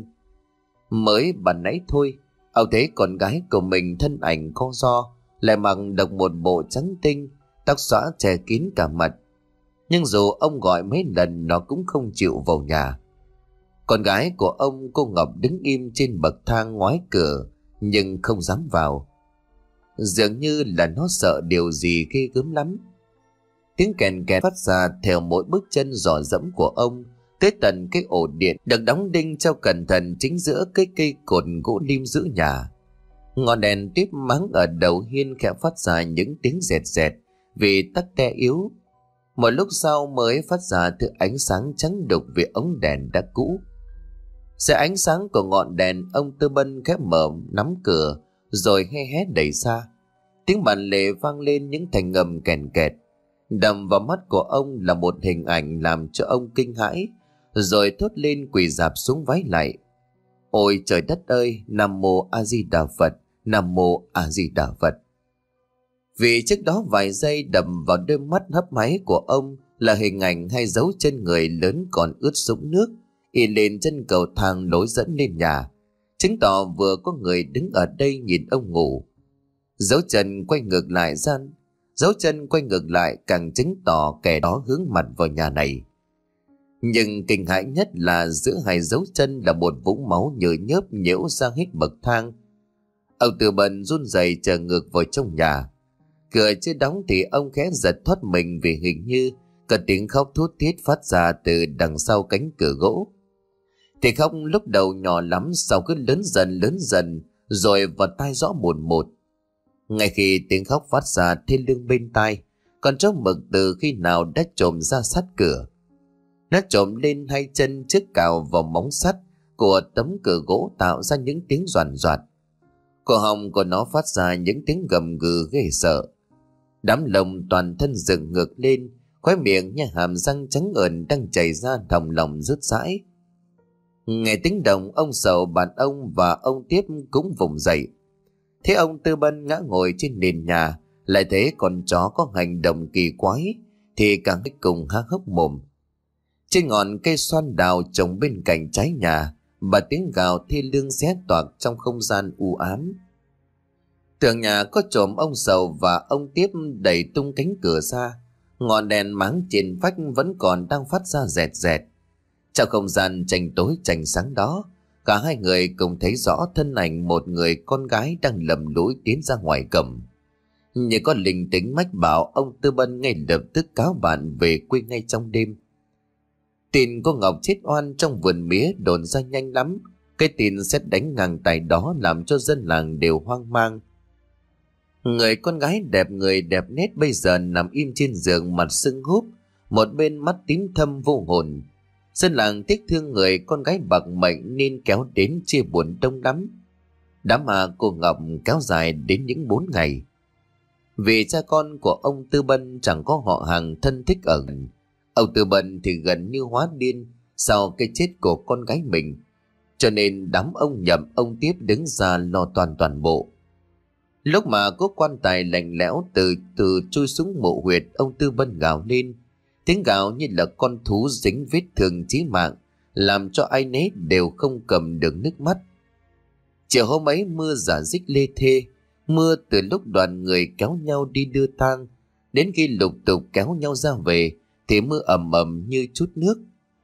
Mới bàn nãy thôi, ông thấy con gái của mình thân ảnh co ro, lại mặc được một bộ trắng tinh, tóc xõa che kín cả mặt. Nhưng dù ông gọi mấy lần, nó cũng không chịu vào nhà. Con gái của ông, cô Ngọc, đứng im trên bậc thang ngoái cửa, nhưng không dám vào. Dường như là nó sợ điều gì ghê gớm lắm. Tiếng kèn kẹt phát ra theo mỗi bước chân dò dẫm của ông, tới tận cái ổ điện được đóng đinh cho cẩn thận chính giữa cái cây cột gỗ lim giữ nhà. Ngọn đèn tiếp mắng ở đầu hiên khẽ phát ra những tiếng rẹt rẹt vì tắc te yếu. Một lúc sau mới phát ra thứ ánh sáng trắng đục vì ống đèn đã cũ. Dưới ánh sáng của ngọn đèn, ông Tư Bân khép mở nắm cửa rồi hé hé đẩy xa. Tiếng bàn lề vang lên những thành ngầm kèn kẹt. Đầm vào mắt của ông là một hình ảnh làm cho ông kinh hãi, rồi thốt lên quỳ rạp xuống vái lạy. Ôi trời đất ơi, Nam Mô A Di Đà Phật, Nam Mô A Di Đà Phật. Vì trước đó vài giây đầm vào đôi mắt hấp háy của ông là hình ảnh hai dấu chân người lớn còn ướt sũng nước, y lên chân cầu thang lối dẫn lên nhà. chứng tỏ vừa có người đứng ở đây nhìn ông ngủ. Dấu chân quay ngược lại ra, dấu chân quay ngược lại càng chứng tỏ kẻ đó hướng mặt vào nhà này. Nhưng kinh hãi nhất là giữa hai dấu chân là một vũng máu nhờ nhớp nhiễu ra hết bậc thang. Ông Tư Bân run rẩy chờ ngược vào trong nhà. Cửa chưa đóng thì ông khẽ giật thoát mình vì hình như có tiếng khóc thút thít phát ra từ đằng sau cánh cửa gỗ. Thì khóc lúc đầu nhỏ lắm, sau cứ lớn dần lớn dần rồi vào tai rõ một một. Ngay khi tiếng khóc phát ra thê lương bên tai, con chó mực từ khi nào đã trồm ra sát cửa. Nó trồm lên hai chân trước cào vào móng sắt của tấm cửa gỗ tạo ra những tiếng doàn doạt. Cổ họng của nó phát ra những tiếng gầm gừ ghê sợ. Đám lông toàn thân dựng ngược lên, khóe miệng nha hàm răng trắng ợn đang chảy ra thòng lòng rứt rãi. Nghe tiếng động, ông Sầu, bạn ông và ông Tiếp cũng vùng dậy. Thế ông Tư Bân ngã ngồi trên nền nhà, lại thấy con chó có hành động kỳ quái, thì càng hết cùng há hốc mồm. Trên ngọn cây xoan đào trồng bên cạnh trái nhà, và tiếng gào thê lương xé toạc trong không gian u ám. Tường nhà có trộm, ông Sầu và ông Tiếp đẩy tung cánh cửa ra. Ngọn đèn máng trên vách vẫn còn đang phát ra rẹt rẹt. Trong không gian tranh tối tranh sáng đó, cả hai người cùng thấy rõ thân ảnh một người con gái đang lầm lũi tiến ra ngoài cổng. Như có linh tính mách bảo, ông Tư Bân ngay lập tức cáo bạn về quê ngay trong đêm. Tin cô Ngọc chết oan trong vườn mía đồn ra nhanh lắm. Cái tin sét đánh ngang tài đó làm cho dân làng đều hoang mang. Người con gái đẹp người đẹp nét bây giờ nằm im trên giường, mặt sưng húp, một bên mắt tím thâm vô hồn. Dân làng tiếc thương người con gái bạc mệnh nên kéo đến chia buồn đông lắm. Đám ma cô Ngọc kéo dài đến những bốn ngày. Vì cha con của ông Tư Bân chẳng có họ hàng thân thích ở gần. Ông Tư Bân thì gần như hóa điên sau cái chết của con gái mình, cho nên đám ông Nhậm, ông Tiếp đứng ra lo toàn toàn bộ. Lúc mà có quan tài lạnh lẽo từ từ chui xuống mộ huyệt, ông Tư Bân gào lên. Tiếng gào như là con thú dính vết thương chí mạng, làm cho ai nấy đều không cầm được nước mắt. Chiều hôm ấy mưa rả rích lê thê, mưa từ lúc đoàn người kéo nhau đi đưa tang, đến khi lục tục kéo nhau ra về thì mưa ầm ầm như chút nước.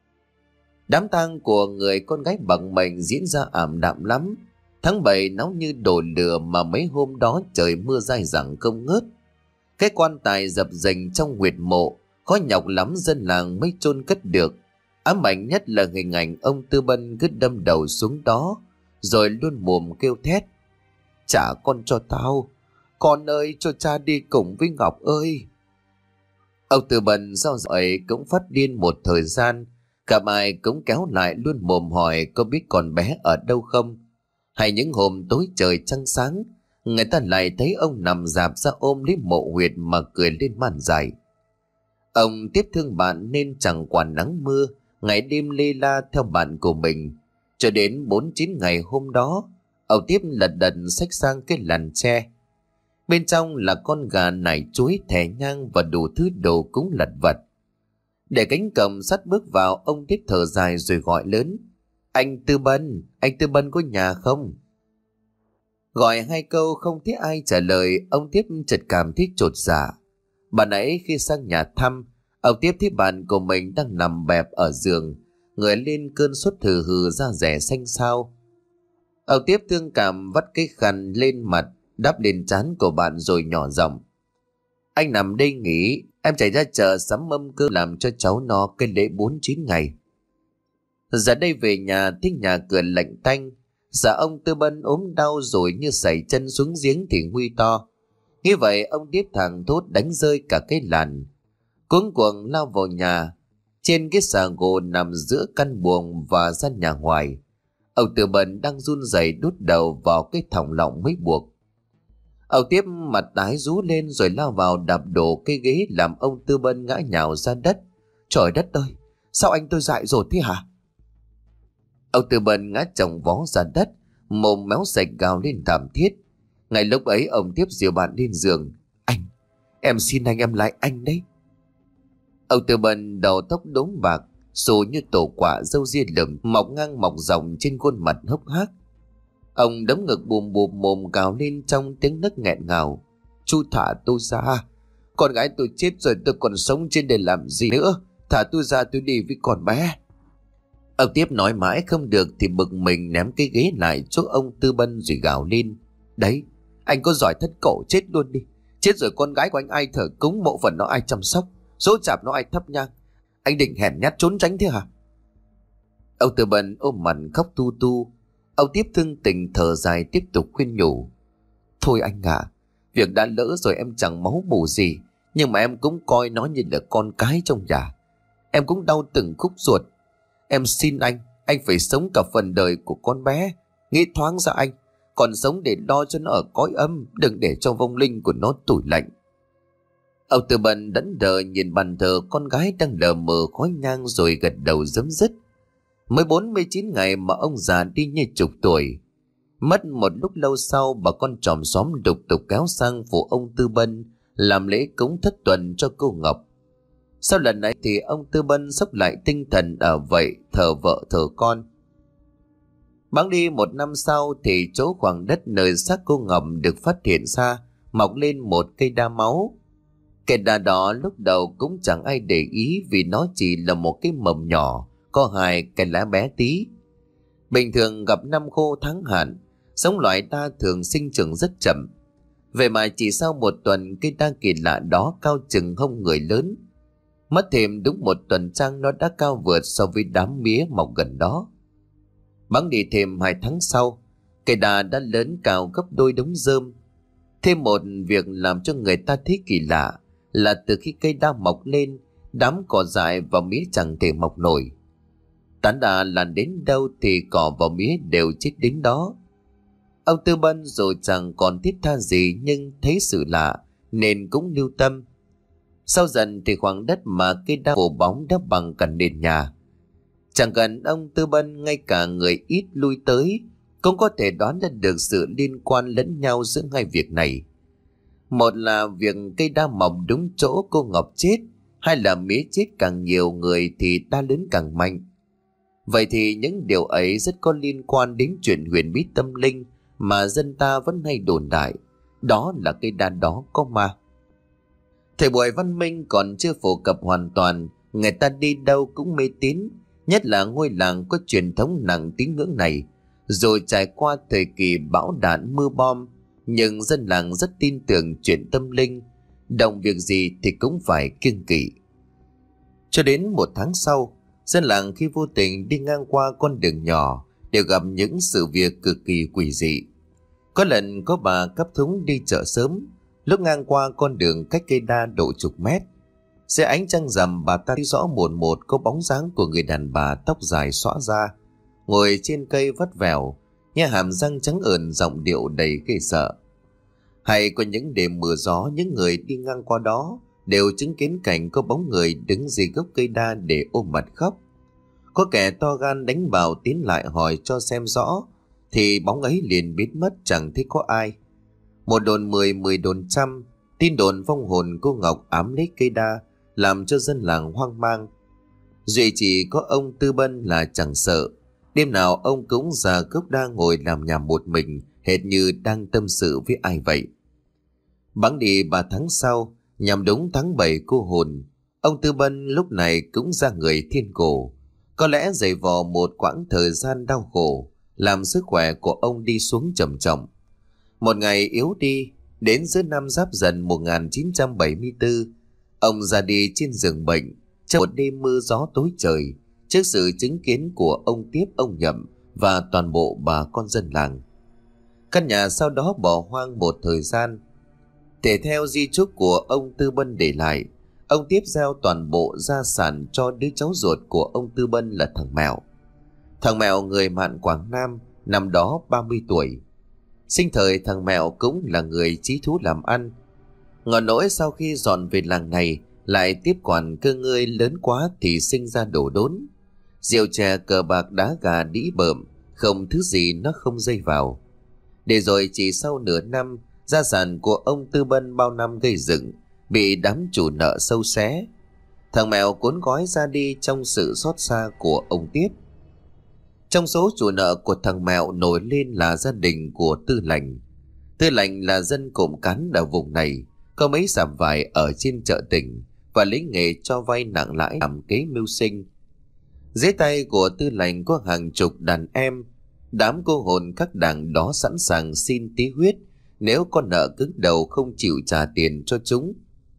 Đám tang của người con gái bằng mệnh diễn ra ảm đạm lắm. Tháng bảy nóng như đổ lửa mà mấy hôm đó trời mưa dai dẳng không ngớt. Cái quan tài dập dềnh trong huyệt mộ, khó nhọc lắm dân làng mới chôn cất được. Ám ảnh nhất là hình ảnh ông Tư Bân cứ đâm đầu xuống đó, rồi luôn mồm kêu thét: "Trả con cho tao, con ơi, cho cha đi cùng với Ngọc ơi." Ông Tư Bân sau rồi cũng phát điên một thời gian, cả ai cũng kéo lại luôn mồm hỏi có biết con bé ở đâu không. Hay những hôm tối trời trăng sáng, người ta lại thấy ông nằm rạp ra ôm lấy mộ huyệt mà cười lên man dại. Ông Tiếp thương bạn nên chẳng quản nắng mưa, ngày đêm lê la theo bạn của mình. Cho đến bốn chín ngày hôm đó, ông Tiếp lật đật xách sang cái làn tre. Bên trong là con gà nải chuối, thẻ nhang và đủ thứ đồ cúng lặt vặt. Để cánh cổng sắt bước vào, ông Tiếp thở dài rồi gọi lớn: "Anh Tư Bân, anh Tư Bân có nhà không?" Gọi hai câu không thấy ai trả lời, ông Tiếp chợt cảm thấy chột dạ. Bà nãy khi sang nhà thăm, ông Tiếp thấy bạn của mình đang nằm bẹp ở giường, người lên cơn sốt hừ hừ, da rẻ xanh xao. Ông Tiếp thương cảm vắt cái khăn lên mặt, đắp lên trán của bạn rồi nhỏ giọng: "Anh nằm đây nghỉ, em chạy ra chợ sắm mâm cơm làm cho cháu nó cái lễ bốn chín ngày." Giờ đây về nhà thấy nhà cửa lạnh tanh, dạ ông Tư Bân ốm đau rồi như sảy chân xuống giếng thì nguy to. Như vậy ông Tiếp thẳng thốt đánh rơi cả cái làn, cuống cuồng lao vào nhà. Trên cái xà gồ nằm giữa căn buồng và gian nhà ngoài, ông Tư Bân đang run rẩy đút đầu vào cái thòng lọng mới buộc. Ông Tiếp mặt tái rú lên rồi lao vào đạp đổ cái ghế làm ông Tư Bân ngã nhào ra đất. "Trời đất ơi, sao anh tôi dại rồi thế hả?" Ông Tư Bân ngã chồng vó ra đất, mồm méo sạch gào lên thảm thiết. Ngay lúc ấy ông Tiếp dìu bạn lên giường: "Anh, em xin anh, em lại anh đấy." Ông Tư Bân đầu tóc đốm bạc, xù như tổ quả, râu ria lùm mọc ngang mọc rộng trên khuôn mặt hốc hác. Ông đấm ngực bùm bùm mồm gào lên trong tiếng nấc nghẹn ngào. Chú thả tôi ra. Con gái tôi chết rồi, tôi còn sống trên để làm gì nữa. Thả tôi ra, tôi đi với con bé. Ông Tiếp nói mãi không được thì bực mình ném cái ghế lại chỗ ông Tư Bân rồi gào lên. Đấy, anh có giỏi thất cổ chết luôn đi. Chết rồi con gái của anh ai thờ cúng, mộ phần nó ai chăm sóc, dỗ chạp nó ai thắp nhang. Anh định hèn nhát trốn tránh thế hả? Ông Tư Bân ôm mặt khóc tu tu. Ông Tiếp thương tình thở dài tiếp tục khuyên nhủ. Thôi anh ạ, à, việc đã lỡ rồi, em chẳng máu mủ gì, nhưng mà em cũng coi nó như là con cái trong nhà. Em cũng đau từng khúc ruột. Em xin anh, anh phải sống cả phần đời của con bé. Nghĩ thoáng ra anh, còn sống để lo cho nó ở cõi âm, đừng để cho vong linh của nó tủi lạnh. Ông Tư Bân đẫn đờ nhìn bàn thờ con gái đang lờ mờ khói nhang rồi gật đầu rấm dứt. Mới bốn mươi chín ngày mà ông già đi như chục tuổi. Mất một lúc lâu sau, bà con chòm xóm đục tục kéo sang phủ ông Tư Bân làm lễ cúng thất tuần cho cô Ngọc. Sau lần này thì ông Tư Bân sốc lại tinh thần ở vậy, thờ vợ thờ con. Bẵng đi một năm sau thì chỗ khoảng đất nơi xác cô Ngọc được phát hiện ra mọc lên một cây đa máu. Cây đa đó lúc đầu cũng chẳng ai để ý vì nó chỉ là một cái mầm nhỏ, có hai cái lá bé tí. Bình thường gặp năm khô tháng hạn, giống loại đa thường sinh trưởng rất chậm. Vậy mà chỉ sau một tuần, cây đa kỳ lạ đó cao chừng hông người lớn. Mất thêm đúng một tuần trăng nó đã cao vượt so với đám mía mọc gần đó. Bẵng đi thêm hai tháng sau, cây đa đã lớn cao gấp đôi đống rơm. Thêm một việc làm cho người ta thấy kỳ lạ là từ khi cây đa mọc lên, đám cỏ dại và mía chẳng thể mọc nổi. Tán đà lan đến đâu thì cỏ và mía đều chết đến đó. Ông Tư Bân rồi chẳng còn thiết tha gì, nhưng thấy sự lạ nên cũng lưu tâm. Sau dần thì khoảng đất mà cây đa phủ bóng đã bằng cả nền nhà. Chẳng cần ông Tư Bân, ngay cả người ít lui tới cũng có thể đoán ra được sự liên quan lẫn nhau giữa hai việc này. Một là việc cây đa mọc đúng chỗ cô Ngọc chết, hai là mía chết càng nhiều người thì đa lớn càng mạnh. Vậy thì những điều ấy rất có liên quan đến chuyện huyền bí tâm linh mà dân ta vẫn hay đồn đại, đó là cây đa đó có ma. Thời buổi văn minh còn chưa phổ cập hoàn toàn, người ta đi đâu cũng mê tín, nhất là ngôi làng có truyền thống nặng tín ngưỡng này. Rồi trải qua thời kỳ bão đạn mưa bom, nhưng dân làng rất tin tưởng chuyện tâm linh, động việc gì thì cũng phải kiêng kỵ. Cho đến một tháng sau, dân làng khi vô tình đi ngang qua con đường nhỏ đều gặp những sự việc cực kỳ quỷ dị. Có lần có bà cắp thúng đi chợ sớm, lúc ngang qua con đường cách cây đa độ chục mét, dưới ánh trăng rằm bà ta thấy rõ một một có bóng dáng của người đàn bà tóc dài xõa ra, ngồi trên cây vắt vẻo, nghe hàm răng trắng ởn, giọng điệu đầy ghê sợ. Hay có những đêm mưa gió, những người đi ngang qua đó đều chứng kiến cảnh có bóng người đứng dưới gốc cây đa để ôm mặt khóc. Có kẻ to gan đánh vào tiến lại hỏi cho xem rõ, thì bóng ấy liền biến mất, chẳng thấy có ai. Một đồn mười, mười đồn trăm, tin đồn vong hồn cô Ngọc ám lấy cây đa làm cho dân làng hoang mang. Duy chỉ có ông Tư Bân là chẳng sợ. Đêm nào ông cũng ra gốc đa ngồi làm nhảm một mình, hệt như đang tâm sự với ai vậy. Bẵng đi ba tháng sau, nhằm đúng tháng bảy cô hồn, ông Tư Bân lúc này cũng ra người thiên cổ. Có lẽ dày vò một quãng thời gian đau khổ làm sức khỏe của ông đi xuống trầm trọng. Một ngày yếu đi, đến giữa năm Giáp Dần một nghìn chín trăm bảy mươi tư, ông ra đi trên giường bệnh trong một đêm mưa gió tối trời, trước sự chứng kiến của ông Tiếp, ông Nhậm và toàn bộ bà con dân làng. Căn nhà sau đó bỏ hoang một thời gian. Thể theo di chúc của ông Tư Bân để lại, ông Tiếp giao toàn bộ gia sản cho đứa cháu ruột của ông Tư Bân là thằng Mèo. Thằng Mèo người Mạn Quảng Nam, năm đó ba mươi tuổi. Sinh thời thằng Mèo cũng là người chí thú làm ăn. Ngọn nỗi sau khi dọn về làng này lại tiếp quản cơ ngơi lớn quá thì sinh ra đổ đốn. Rượu chè cờ bạc đá gà đĩ bợm, không thứ gì nó không dây vào. Để rồi chỉ sau nửa năm, gia sản của ông Tư Bân bao năm gây dựng bị đám chủ nợ sâu xé. Thằng Mèo cuốn gói ra đi trong sự xót xa của ông Tiếp. Trong số chủ nợ của thằng Mẹo nổi lên là gia đình của Tư Lành. Tư Lành là dân cộm cán ở vùng này, có mấy sạp vải ở trên chợ tỉnh và lấy nghề cho vay nặng lãi làm kế mưu sinh. Dưới tay của Tư Lành có hàng chục đàn em, đám cô hồn các đảng đó sẵn sàng xin tí huyết nếu con nợ cứng đầu không chịu trả tiền cho chúng.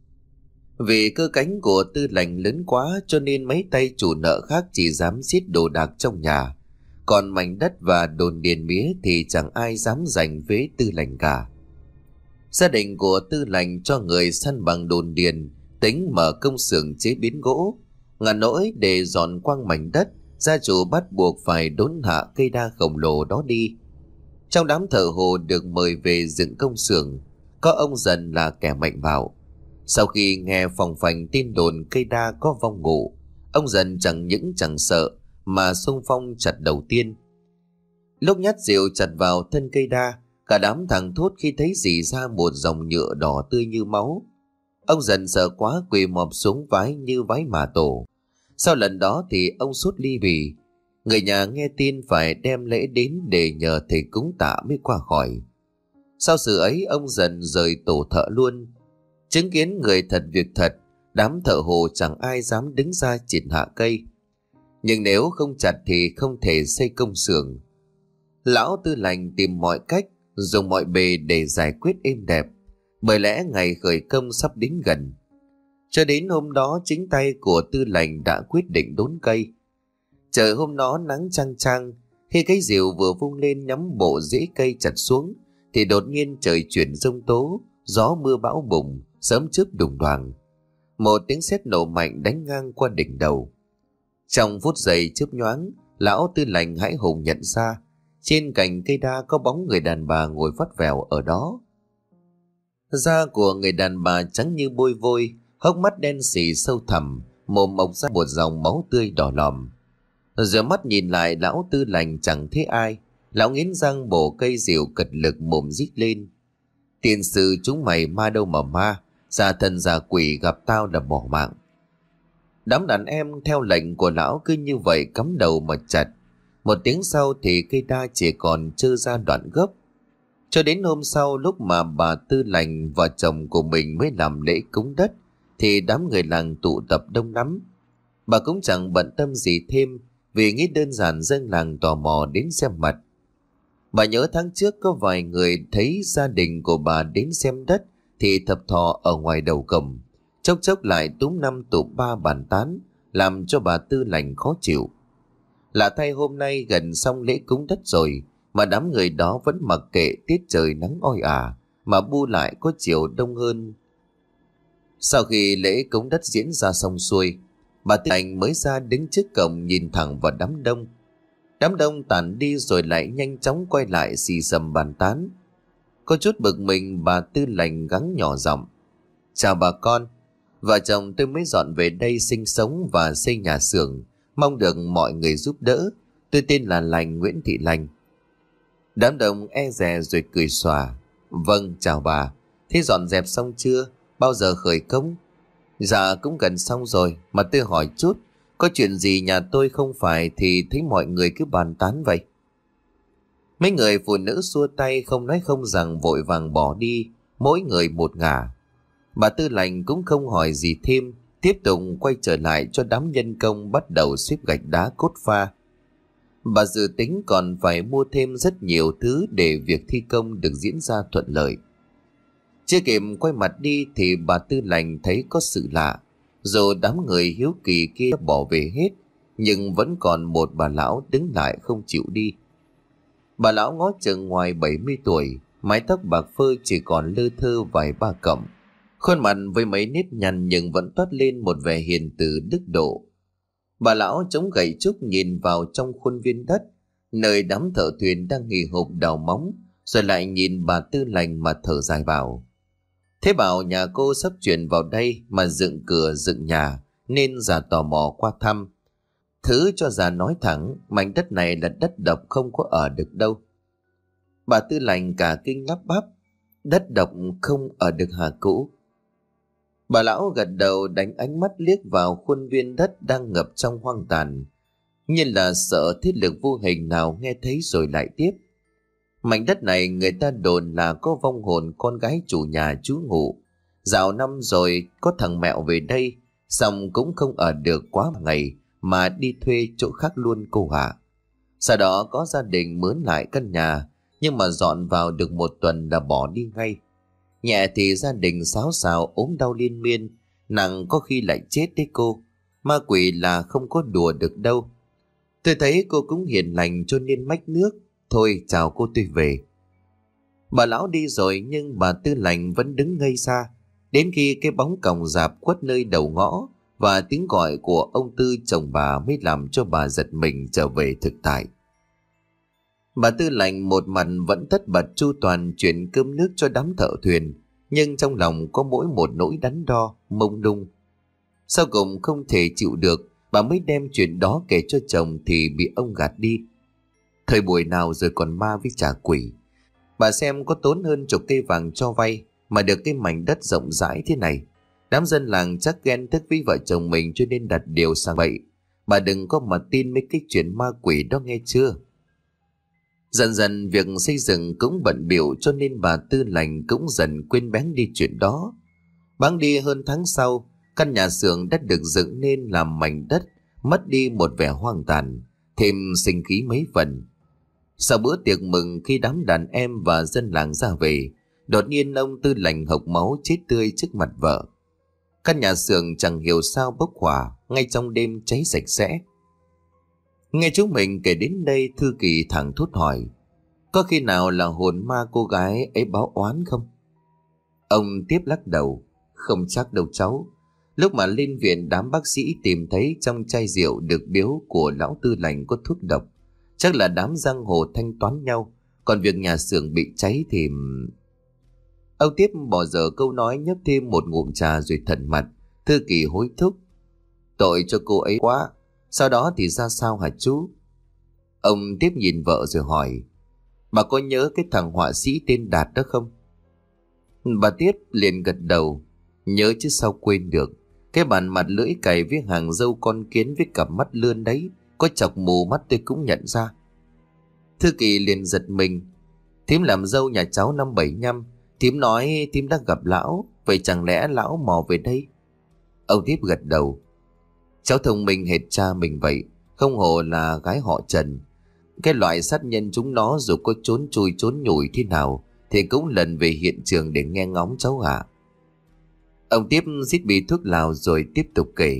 Vì cơ cánh của Tư Lành lớn quá cho nên mấy tay chủ nợ khác chỉ dám xiết đồ đạc trong nhà, còn mảnh đất và đồn điền mía thì chẳng ai dám giành với Tư Lành cả. Gia đình của Tư Lành cho người săn bằng đồn điền, tính mở công xưởng chế biến gỗ. Ngàn nỗi để dọn quang mảnh đất, gia chủ bắt buộc phải đốn hạ cây đa khổng lồ đó đi. Trong đám thợ hồ được mời về dựng công xưởng, có ông Dần là kẻ mạnh bạo. Sau khi nghe phòng phành tin đồn cây đa có vong ngụ, ông Dần chẳng những chẳng sợ mà xung phong chặt đầu tiên. Lúc nhát rìu chặt vào thân cây đa, cả đám thằng thốt khi thấy rỉ ra một dòng nhựa đỏ tươi như máu. Ông Dần sợ quá quỳ mọp xuống vái như vái mà tổ. Sau lần đó thì ông sốt ly bì. Người nhà nghe tin phải đem lễ đến để nhờ thầy cúng tạ mới qua khỏi. Sau sự ấy ông Dần rời tổ thợ luôn. Chứng kiến người thật việc thật, đám thợ hồ chẳng ai dám đứng ra chịt hạ cây. Nhưng nếu không chặt thì không thể xây công xưởng. Lão Tư Lành tìm mọi cách, dùng mọi bề để giải quyết êm đẹp, bởi lẽ ngày khởi công sắp đến gần. Cho đến hôm đó chính tay của Tư Lành đã quyết định đốn cây. Trời hôm đó nắng chang chang, khi cái rìu vừa vung lên nhắm bộ rễ cây chặt xuống thì đột nhiên trời chuyển giông tố, gió mưa bão bùng, sớm chớp đùng đoàng. Một tiếng sét nổ mạnh đánh ngang qua đỉnh đầu. Trong phút giây chớp nhoáng, lão Tư Lành hãi hùng nhận ra trên cành cây đa có bóng người đàn bà ngồi vắt vẻo ở đó. Da của người đàn bà trắng như bôi vôi, hốc mắt đen sì sâu thẳm, mồm mọc ra một dòng máu tươi đỏ lòm. Giờ mắt nhìn lại lão Tư Lành chẳng thấy ai. Lão nghiến răng bổ cây rìu cật lực mồm rít lên: "Tiền sư chúng mày ma đâu mà ma, giả thần giả quỷ gặp tao là bỏ mạng." Đám đàn em theo lệnh của lão cứ như vậy cắm đầu mà chặt. Một tiếng sau thì cây đa chỉ còn trơ ra đoạn gốc. Cho đến hôm sau, lúc mà bà Tư Lành và chồng của mình mới làm lễ cúng đất thì đám người làng tụ tập đông lắm. Bà cũng chẳng bận tâm gì thêm, vì nghĩ đơn giản dân làng tò mò đến xem mặt. Bà nhớ tháng trước có vài người thấy gia đình của bà đến xem đất thì thập thò ở ngoài đầu cổng, chốc chốc lại túm năm tụm ba bàn tán, làm cho bà Tư Lành khó chịu. Lạ thay hôm nay gần xong lễ cúng đất rồi mà đám người đó vẫn mặc kệ tiết trời nắng oi ả, mà bu lại có chiều đông hơn. Sau khi lễ cúng đất diễn ra xong xuôi, bà Tư Lành mới ra đứng trước cổng nhìn thẳng vào đám đông. Đám đông tản đi rồi lại nhanh chóng quay lại xì xầm bàn tán. Có chút bực mình, bà Tư Lành gắng nhỏ giọng: "Chào bà con, vợ chồng tôi mới dọn về đây sinh sống và xây nhà xưởng, mong được mọi người giúp đỡ. Tôi tên là Lành, Nguyễn Thị Lành." Đám đông e dè rồi cười xòa: "Vâng, chào bà. Thế dọn dẹp xong chưa? Bao giờ khởi công?" "Dạ cũng gần xong rồi, mà tôi hỏi chút, có chuyện gì nhà tôi không phải thì thấy mọi người cứ bàn tán vậy?" Mấy người phụ nữ xua tay không nói không rằng vội vàng bỏ đi, mỗi người một ngả. Bà Tư Lành cũng không hỏi gì thêm, tiếp tục quay trở lại cho đám nhân công bắt đầu xếp gạch đá cốt pha. Bà dự tính còn phải mua thêm rất nhiều thứ để việc thi công được diễn ra thuận lợi. Chưa kịp quay mặt đi thì bà Tư Lành thấy có sự lạ. Dù đám người hiếu kỳ kia bỏ về hết, nhưng vẫn còn một bà lão đứng lại không chịu đi. Bà lão ngó chừng ngoài bảy mươi tuổi, mái tóc bạc phơ chỉ còn lơ thơ vài ba cọng. Khuôn mặt với mấy nếp nhăn nhưng vẫn toát lên một vẻ hiền từ đức độ. Bà lão chống gậy trúc nhìn vào trong khuôn viên đất, nơi đám thợ thuyền đang nghỉ hộp đào móng, rồi lại nhìn bà Tư Lành mà thở dài bảo: "Thế bảo nhà cô sắp chuyển vào đây mà dựng cửa dựng nhà, nên già tò mò qua thăm. Thứ cho già nói thẳng, mảnh đất này là đất độc không có ở được đâu." Bà Tư Lành cả kinh lắp bắp: "Đất độc không ở được hả cụ?" Bà lão gật đầu, đánh ánh mắt liếc vào khuôn viên đất đang ngập trong hoang tàn. như là sợ thế lực vô hình nào nghe thấy rồi lại tiếp. Mảnh đất này người ta đồn là có vong hồn con gái chủ nhà trú ngụ. Dạo năm rồi có thằng mẹo về đây, xong cũng không ở được quá ngày mà đi thuê chỗ khác luôn cô hạ. Sau đó có gia đình mướn lại căn nhà, nhưng mà dọn vào được một tuần là bỏ đi ngay. Nhẹ thì gia đình xáo xào ốm đau liên miên, nặng có khi lại chết đấy cô. Ma quỷ là không có đùa được đâu. Tôi thấy cô cũng hiền lành cho nên mách nước. Thôi chào cô, tôi về. Bà lão đi rồi nhưng bà Tư Lành vẫn đứng ngây ra. Đến khi cái bóng còng rạp khuất nơi đầu ngõ và tiếng gọi của ông Tư chồng bà mới làm cho bà giật mình trở về thực tại. Bà Tư Lành một mặt vẫn tất bật chu toàn chuyện cơm nước cho đám thợ thuyền, nhưng trong lòng có mỗi một nỗi đắn đo, mông lung. Sau cùng không thể chịu được, bà mới đem chuyện đó kể cho chồng thì bị ông gạt đi. Thời buổi nào rồi còn ma với trả quỷ. Bà xem có tốn hơn chục cây vàng cho vay mà được cái mảnh đất rộng rãi thế này. Đám dân làng chắc ghen tức với vợ chồng mình cho nên đặt điều sang bậy. Bà đừng có mà tin mấy cái chuyện ma quỷ đó nghe chưa. Dần dần việc xây dựng cũng bận bịu cho nên bà Tư Lành cũng dần quên bén đi chuyện đó. Bẵng đi hơn tháng sau, căn nhà xưởng đã được dựng nên làm mảnh đất mất đi một vẻ hoang tàn, thêm sinh khí mấy phần. Sau bữa tiệc mừng khi đám đàn em và dân làng ra về, đột nhiên ông Tư Lành hộc máu chết tươi trước mặt vợ. Căn nhà xưởng chẳng hiểu sao bốc hỏa, ngay trong đêm cháy sạch sẽ. Nghe chúng mình kể đến đây, Thư Kỳ thẳng thốt hỏi, có khi nào là hồn ma cô gái ấy báo oán không? Ông tiếp lắc đầu, không chắc đâu cháu. Lúc mà lên viện đám bác sĩ tìm thấy trong chai rượu được biếu của lão Tư Lành có thuốc độc. Chắc là đám giang hồ thanh toán nhau. Còn việc nhà xưởng bị cháy thì... Ông tiếp bỏ dở câu nói, nhấp thêm một ngụm trà rồi thần mặt. Thư Kỳ hối thúc, tội cho cô ấy quá. Sau đó thì ra sao hả chú? Ông tiếp nhìn vợ rồi hỏi, bà có nhớ cái thằng họa sĩ tên Đạt đó không? Bà tiếp liền gật đầu, nhớ chứ sao quên được. Cái bàn mặt lưỡi cày với hàng râu con kiến với cặp mắt lươn đấy, có chọc mù mắt tôi cũng nhận ra. Thư Kỳ liền giật mình, thím làm dâu nhà cháu năm bảy nhăm, thím nói thím đã gặp lão, vậy chẳng lẽ lão mò về đây? Ông tiếp gật đầu, cháu thông minh hệt cha mình vậy, không hổ là gái họ Trần. Cái loại sát nhân chúng nó dù có trốn chui trốn nhủi thế nào thì cũng lần về hiện trường để nghe ngóng cháu ạ. Ông tiếp rít bị thuốc lào rồi tiếp tục kể.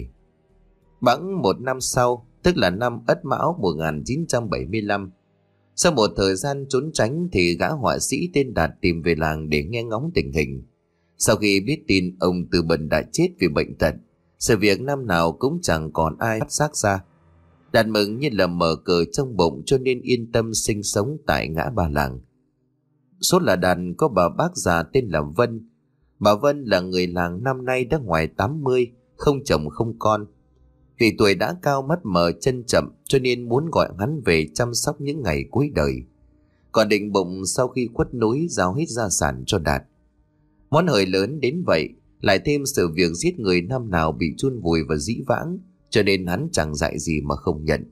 Bẵng một năm sau, tức là năm Ất Mão một nghìn chín trăm bảy mươi lăm, sau một thời gian trốn tránh thì gã họa sĩ tên Đạt tìm về làng để nghe ngóng tình hình. Sau khi biết tin ông Tư Bần đã chết vì bệnh tật, sự việc năm nào cũng chẳng còn ai bắt xác ra. Đạt mừng như là mở cờ trong bụng cho nên yên tâm sinh sống tại ngã ba làng. Số là Đạt có bà bác già tên là Vân. Bà Vân là người làng năm nay đã ngoài tám mươi, không chồng không con. Vì tuổi đã cao mắt mờ chân chậm cho nên muốn gọi hắn về chăm sóc những ngày cuối đời. Còn định bụng sau khi khuất núi giao hết gia sản cho Đạt. Món hời lớn đến vậy, lại thêm sự việc giết người năm nào bị chôn vùi và dĩ vãng, cho nên hắn chẳng dạy gì mà không nhận.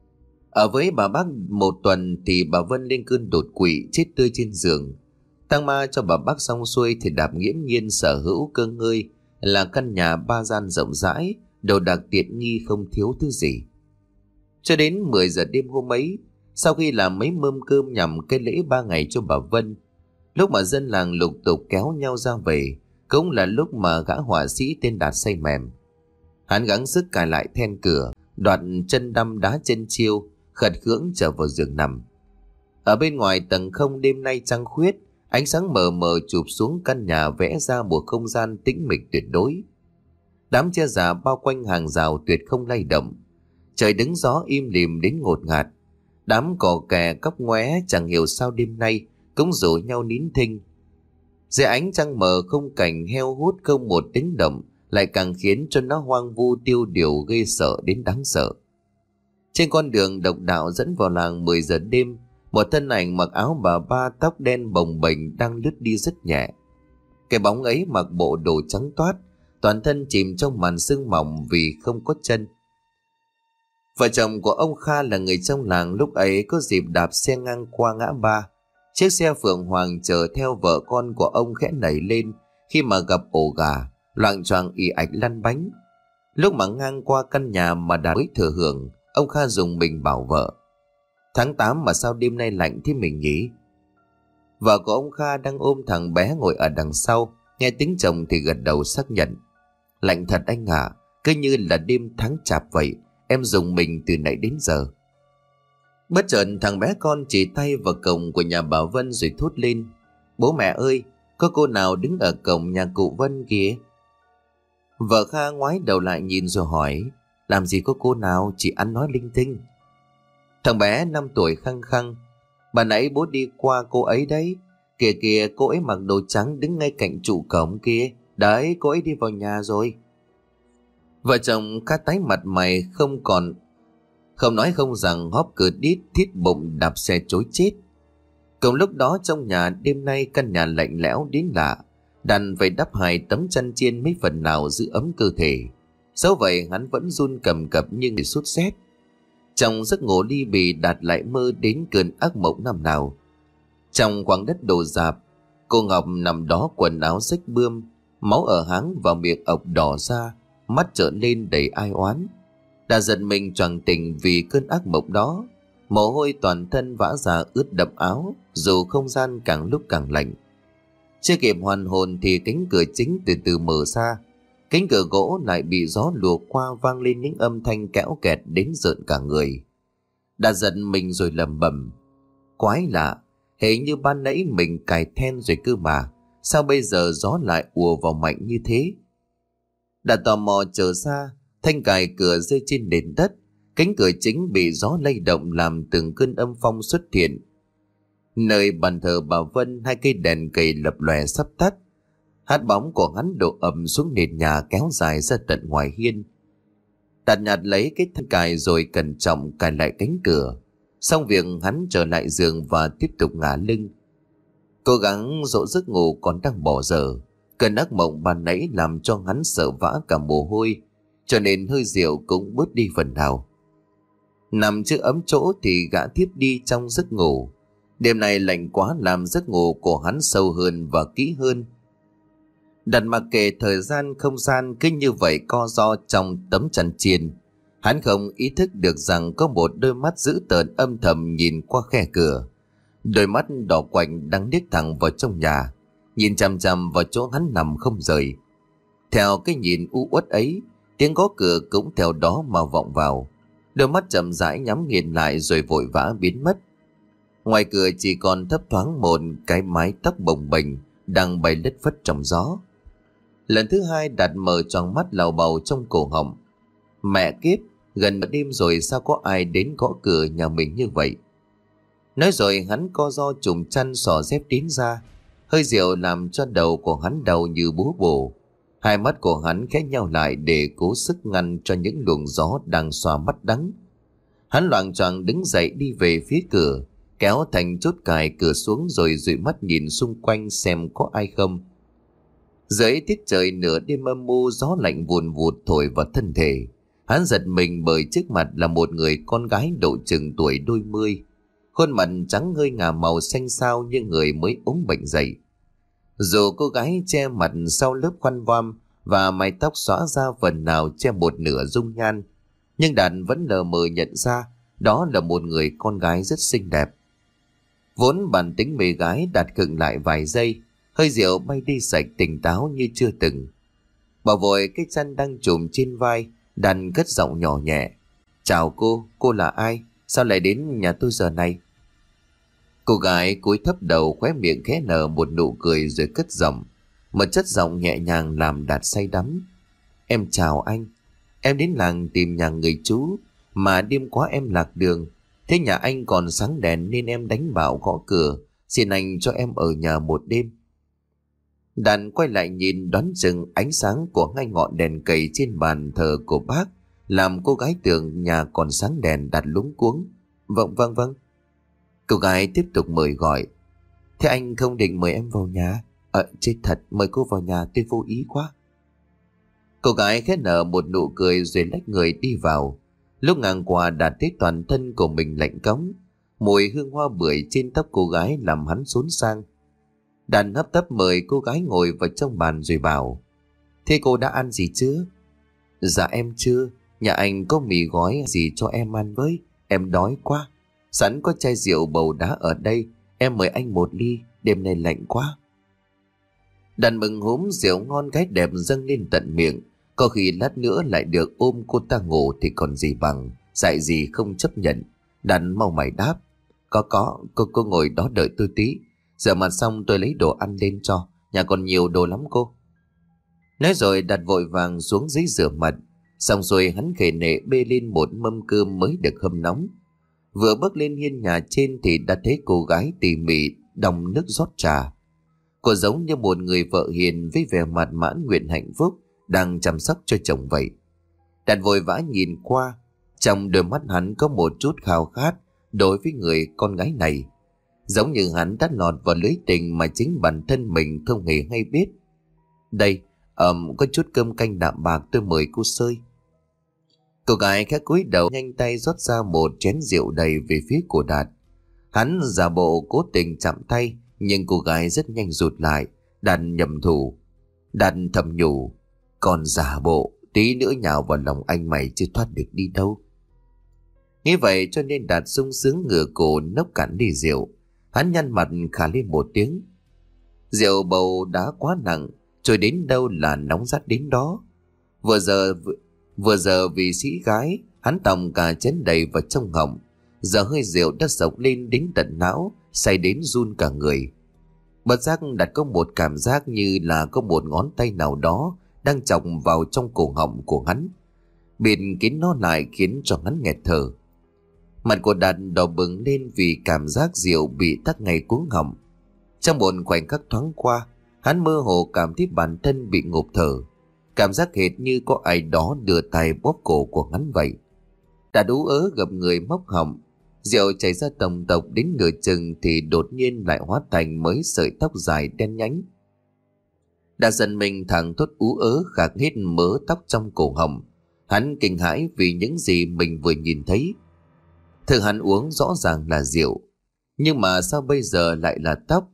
Ở với bà bác một tuần thì bà Vân lên cơn đột quỵ chết tươi trên giường. Tang ma cho bà bác xong xuôi thì Đạp nghiễm nhiên sở hữu cơ ngơi là căn nhà ba gian rộng rãi, đồ đạc tiện nghi không thiếu thứ gì. Cho đến mười giờ đêm hôm ấy, sau khi làm mấy mâm cơm nhằm cái lễ ba ngày cho bà Vân, lúc mà dân làng lục tục kéo nhau ra về, cũng là lúc mà gã họa sĩ tên Đạt say mềm. Hắn gắng sức cài lại then cửa, đoạt chân đâm đá chân chiêu, khật khưỡng trở vào giường nằm. Ở bên ngoài tầng không đêm nay trăng khuyết, ánh sáng mờ mờ chụp xuống căn nhà vẽ ra một không gian tĩnh mịch tuyệt đối. Đám che già bao quanh hàng rào tuyệt không lay động. Trời đứng gió im lìm đến ngột ngạt. Đám cò kè cóc ngoé chẳng hiểu sao đêm nay cũng rủ nhau nín thinh. Dưới ánh trăng mờ khung cảnh heo hút không một tiếng động lại càng khiến cho nó hoang vu tiêu điều ghê sợ đến đáng sợ. Trên con đường độc đạo dẫn vào làng mười giờ đêm, một thân ảnh mặc áo bà ba tóc đen bồng bềnh đang lướt đi rất nhẹ. Cái bóng ấy mặc bộ đồ trắng toát, toàn thân chìm trong màn sương mỏng vì không có chân. Vợ chồng của ông Kha là người trong làng lúc ấy có dịp đạp xe ngang qua ngã ba. Chiếc xe Phượng Hoàng chở theo vợ con của ông khẽ nảy lên khi mà gặp ổ gà, loạng choạng ì ạch lăn bánh. Lúc mà ngang qua căn nhà mà Đạt mới thừa hưởng, ông Kha dùng mình bảo vợ: tháng tám mà sao đêm nay lạnh thế mình nhỉ? Vợ của ông Kha đang ôm thằng bé ngồi ở đằng sau, nghe tiếng chồng thì gật đầu xác nhận: lạnh thật anh ạ, cứ như là đêm tháng chạp vậy, em dùng mình từ nãy đến giờ. Bất chợt thằng bé con chỉ tay vào cổng của nhà bà Vân rồi thốt lên: bố mẹ ơi, có cô nào đứng ở cổng nhà cụ Vân kìa. Vợ Kha ngoái đầu lại nhìn rồi hỏi: làm gì có cô nào, chỉ ăn nói linh tinh. Thằng bé năm tuổi khăng khăng: bà nãy bố đi qua cô ấy đấy, kìa kìa cô ấy mặc đồ trắng đứng ngay cạnh trụ cổng kia, đấy cô ấy đi vào nhà rồi. Vợ chồng Kha tái mặt mày không còn không nói không rằng, hóp cửa đít thít bụng đạp xe chối chết. Cùng lúc đó trong nhà đêm nay căn nhà lạnh lẽo đến lạ, Đàn phải đắp hai tấm chăn chiên mấy phần nào giữ ấm cơ thể. Dẫu vậy hắn vẫn run cầm cập như người sốt rét. Trong giấc ngủ ly bì, Đạt lại mơ đến cơn ác mộng năm nào. Trong khoảng đất đổ rạp, cô Ngọc nằm đó quần áo rách bươm, máu ở háng và miệng ọc đỏ ra, mắt trợn lên đầy ai oán. Đạt giật mình choàng tỉnh vì cơn ác mộng đó. Mồ hôi toàn thân vã ra ướt đẫm áo, dù không gian càng lúc càng lạnh. Chưa kịp hoàn hồn thì cánh cửa chính từ từ mở ra. Cánh cửa gỗ lại bị gió lùa qua, vang lên những âm thanh kéo kẹt đến rợn cả người. Đạt giật mình rồi lẩm bẩm: quái lạ, hễ như ban nãy mình cài then rồi cơ mà, sao bây giờ gió lại ùa vào mạnh như thế? Đạt tò mò trở ra, thanh cài cửa rơi trên nền đất. Cánh cửa chính bị gió lay động làm từng cơn âm phong xuất hiện. Nơi bàn thờ bà Vân, hai cây đèn cầy lập lòe sắp tắt. Hát bóng của hắn đổ ầm xuống nền nhà kéo dài ra tận ngoài hiên. Đạt nhặt lấy cái thanh cài rồi cẩn trọng cài lại cánh cửa. Xong việc, hắn trở lại giường và tiếp tục ngả lưng. Cố gắng dỗ giấc ngủ còn đang bỏ dở. Cơn ác mộng ban nãy làm cho hắn sợ vã cả mồ hôi, cho nên hơi rượu cũng bớt đi phần nào. Nằm chưa ấm chỗ thì gã thiếp đi trong giấc ngủ. Đêm này lạnh quá làm giấc ngủ của hắn sâu hơn và kỹ hơn. Đặt mặc kệ thời gian không gian cứ như vậy co ro trong tấm chăn chiên. Hắn không ý thức được rằng có một đôi mắt dữ tợn âm thầm nhìn qua khe cửa. Đôi mắt đỏ quạnh đang liếc thẳng vào trong nhà, nhìn chằm chằm vào chỗ hắn nằm không rời. Theo cái nhìn u uất ấy, tiếng gõ cửa cũng theo đó mà vọng vào. Đôi mắt chậm rãi nhắm nghiền lại rồi vội vã biến mất. Ngoài cửa chỉ còn thấp thoáng một cái mái tóc bồng bềnh đang bay lất phất trong gió. Lần thứ hai Đạt mở tròn mắt lào bầu trong cổ họng. Mẹ kiếp, gần một đêm rồi sao có ai đến gõ cửa nhà mình như vậy? Nói rồi hắn co ro trùm chăn xỏ dép tín ra. Hơi rượu làm cho đầu của hắn đau như búa bổ. Hai mắt của hắn khẽ nhau lại để cố sức ngăn cho những luồng gió đang xoa mắt đắng. Hắn loạng choạng đứng dậy đi về phía cửa, kéo thành chốt cài cửa xuống rồi dụi mắt nhìn xung quanh xem có ai không. Dưới tiết trời nửa đêm âm u, gió lạnh vùn vụt thổi vào thân thể. Hắn giật mình bởi trước mặt là một người con gái độ chừng tuổi đôi mươi. Khuôn mặt trắng hơi ngả màu xanh xao như người mới ốm bệnh dậy. Dù cô gái che mặt sau lớp khăn voan và mái tóc xõa ra phần nào che một nửa dung nhan, nhưng Đạt vẫn lờ mờ nhận ra đó là một người con gái rất xinh đẹp. Vốn bản tính mê gái, Đạt khựng lại vài giây, hơi rượu bay đi sạch, tỉnh táo như chưa từng. Bảo vội cái chăn đang trùm trên vai, Đạt cất giọng nhỏ nhẹ: chào cô, cô là ai? Sao lại đến nhà tôi giờ này? Cô gái cúi thấp đầu, khóe miệng khẽ nở một nụ cười rồi cất giọng, một chất giọng nhẹ nhàng làm Đạt say đắm. Em chào anh, em đến làng tìm nhà người chú, mà đêm quá em lạc đường. Thế nhà anh còn sáng đèn nên em đánh bảo gõ cửa, xin anh cho em ở nhà một đêm. Đạt quay lại nhìn, đoán chừng ánh sáng của hai ngọn đèn cầy trên bàn thờ của bác làm cô gái tưởng nhà còn sáng đèn. Đạt lúng cuống: Vâng vâng vâng. Cô gái tiếp tục mời gọi: thế anh không định mời em vào nhà? Ờ chết thật, mời cô vào nhà tôi vô ý quá. Cô gái khẽ nở một nụ cười rồi lách người đi vào. Lúc ngang qua Đạt thấy toàn thân của mình lạnh cống. Mùi hương hoa bưởi trên tóc cô gái làm hắn xốn sang. Đạt hấp tấp mời cô gái ngồi vào trong bàn rồi bảo: Thế cô đã ăn gì chưa? Dạ em chưa. Nhà anh có mì gói gì cho em ăn với? Em đói quá. Sẵn có chai rượu bầu đá ở đây, em mời anh một ly, đêm nay lạnh quá. Đạt mừng húm rượu ngon gái đẹp dâng lên tận miệng. Có khi lát nữa lại được ôm cô ta ngủ thì còn gì bằng. Dạy gì không chấp nhận. Đạt mau mày đáp: Có có, cô cô ngồi đó đợi tôi tí. Rửa mặt xong tôi lấy đồ ăn lên cho. Nhà còn nhiều đồ lắm cô. Nói rồi Đạt vội vàng xuống dưới rửa mặt. Xong rồi hắn khề nệ bê lên một mâm cơm mới được hâm nóng. Vừa bước lên hiên nhà trên thì đã thấy cô gái tỉ mỉ đong nước rót trà. Cô giống như một người vợ hiền với vẻ mặt mãn nguyện hạnh phúc đang chăm sóc cho chồng vậy. Đạt vội vã nhìn qua, trong đôi mắt hắn có một chút khao khát đối với người con gái này, giống như hắn đã lọt vào lưới tình mà chính bản thân mình không hề hay biết. Đây, um, có chút cơm canh đạm bạc tôi mời cô xơi. Cô gái khẽ cúi đầu nhanh tay rót ra một chén rượu đầy về phía của Đạt. Hắn giả bộ cố tình chạm tay, nhưng cô gái rất nhanh rụt lại. Đạt nhầm thủ. Đạt thầm nhủ: Còn giả bộ, tí nữa nhào vào lòng anh mày chưa thoát được đi đâu. Nghĩ vậy cho nên Đạt sung sướng ngửa cổ nốc cạn ly rượu. Hắn nhăn mặt khà lên một tiếng. Rượu bầu đá quá nặng, trôi đến đâu là nóng rát đến đó. Vừa giờ vừa giờ vì sĩ gái, hắn tòng cả chén đầy vào trong họng. Giờ hơi rượu đã sộc lên đến tận não, say đến run cả người. Bất giác Đạt có một cảm giác như là có một ngón tay nào đó đang chọc vào trong cổ họng của hắn, bịt kín nó lại khiến cho hắn nghẹt thở. Mặt của Đạt đỏ bừng lên vì cảm giác rượu bị tắc ngay cuống họng. Trong một khoảnh khắc thoáng qua, hắn mơ hồ cảm thấy bản thân bị ngộp thở, cảm giác hệt như có ai đó đưa tay bóp cổ của hắn vậy. Đạt ú ớ gập người móc họng, rượu chảy ra tòng tộc đến nửa chừng thì đột nhiên lại hóa thành mấy sợi tóc dài đen nhánh. Đạt giận mình thẳng thốt ú ớ khạc hết mớ tóc trong cổ họng. Hắn kinh hãi vì những gì mình vừa nhìn thấy. Thực hắn uống rõ ràng là rượu, nhưng mà sao bây giờ lại là tóc?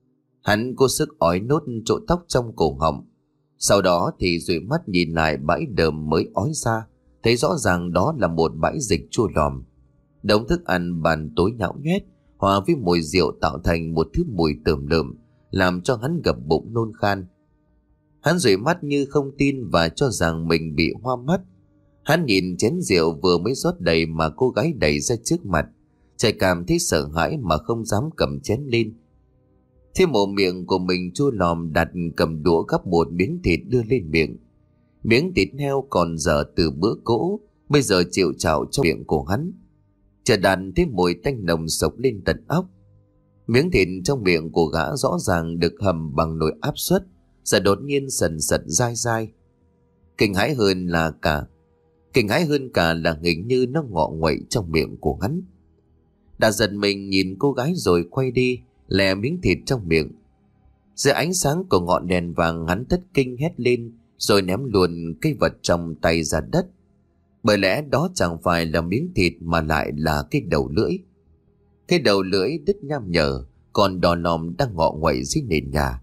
Hắn cố sức ói nốt chỗ tóc trong cổ họng. Sau đó thì dụi mắt nhìn lại bãi đờm mới ói ra, thấy rõ ràng đó là một bãi dịch chua lòm. Đống thức ăn bàn tối nhão nhoét, hòa với mùi rượu tạo thành một thứ mùi tởm lợm, làm cho hắn gập bụng nôn khan. Hắn dụi mắt như không tin và cho rằng mình bị hoa mắt. Hắn nhìn chén rượu vừa mới rót đầy mà cô gái đẩy ra trước mặt, chợt cảm thấy sợ hãi mà không dám cầm chén lên. Thế mồm miệng của mình chua lòm, Đạt cầm đũa gắp một miếng thịt đưa lên miệng. Miếng thịt heo còn dở từ bữa cỗ, bây giờ chịu chảo trong miệng của hắn. Chợt Đạt thấy mùi tanh nồng sộc lên tận óc. Miếng thịt trong miệng của gã rõ ràng được hầm bằng nồi áp suất, giờ đột nhiên sần sật dai dai. Kinh hãi hơn là cả Kinh hãi hơn cả là hình như nó ngọ nguậy trong miệng của hắn. Đạt giật mình nhìn cô gái rồi quay đi, lè miếng thịt trong miệng. Dưới ánh sáng của ngọn đèn vàng, hắn thất kinh hét lên rồi ném luôn cái vật trong tay ra đất. Bởi lẽ đó chẳng phải là miếng thịt mà lại là cái đầu lưỡi. Cái đầu lưỡi đứt nham nhở, còn đỏ lòm đang ngọ nguậy dưới nền nhà.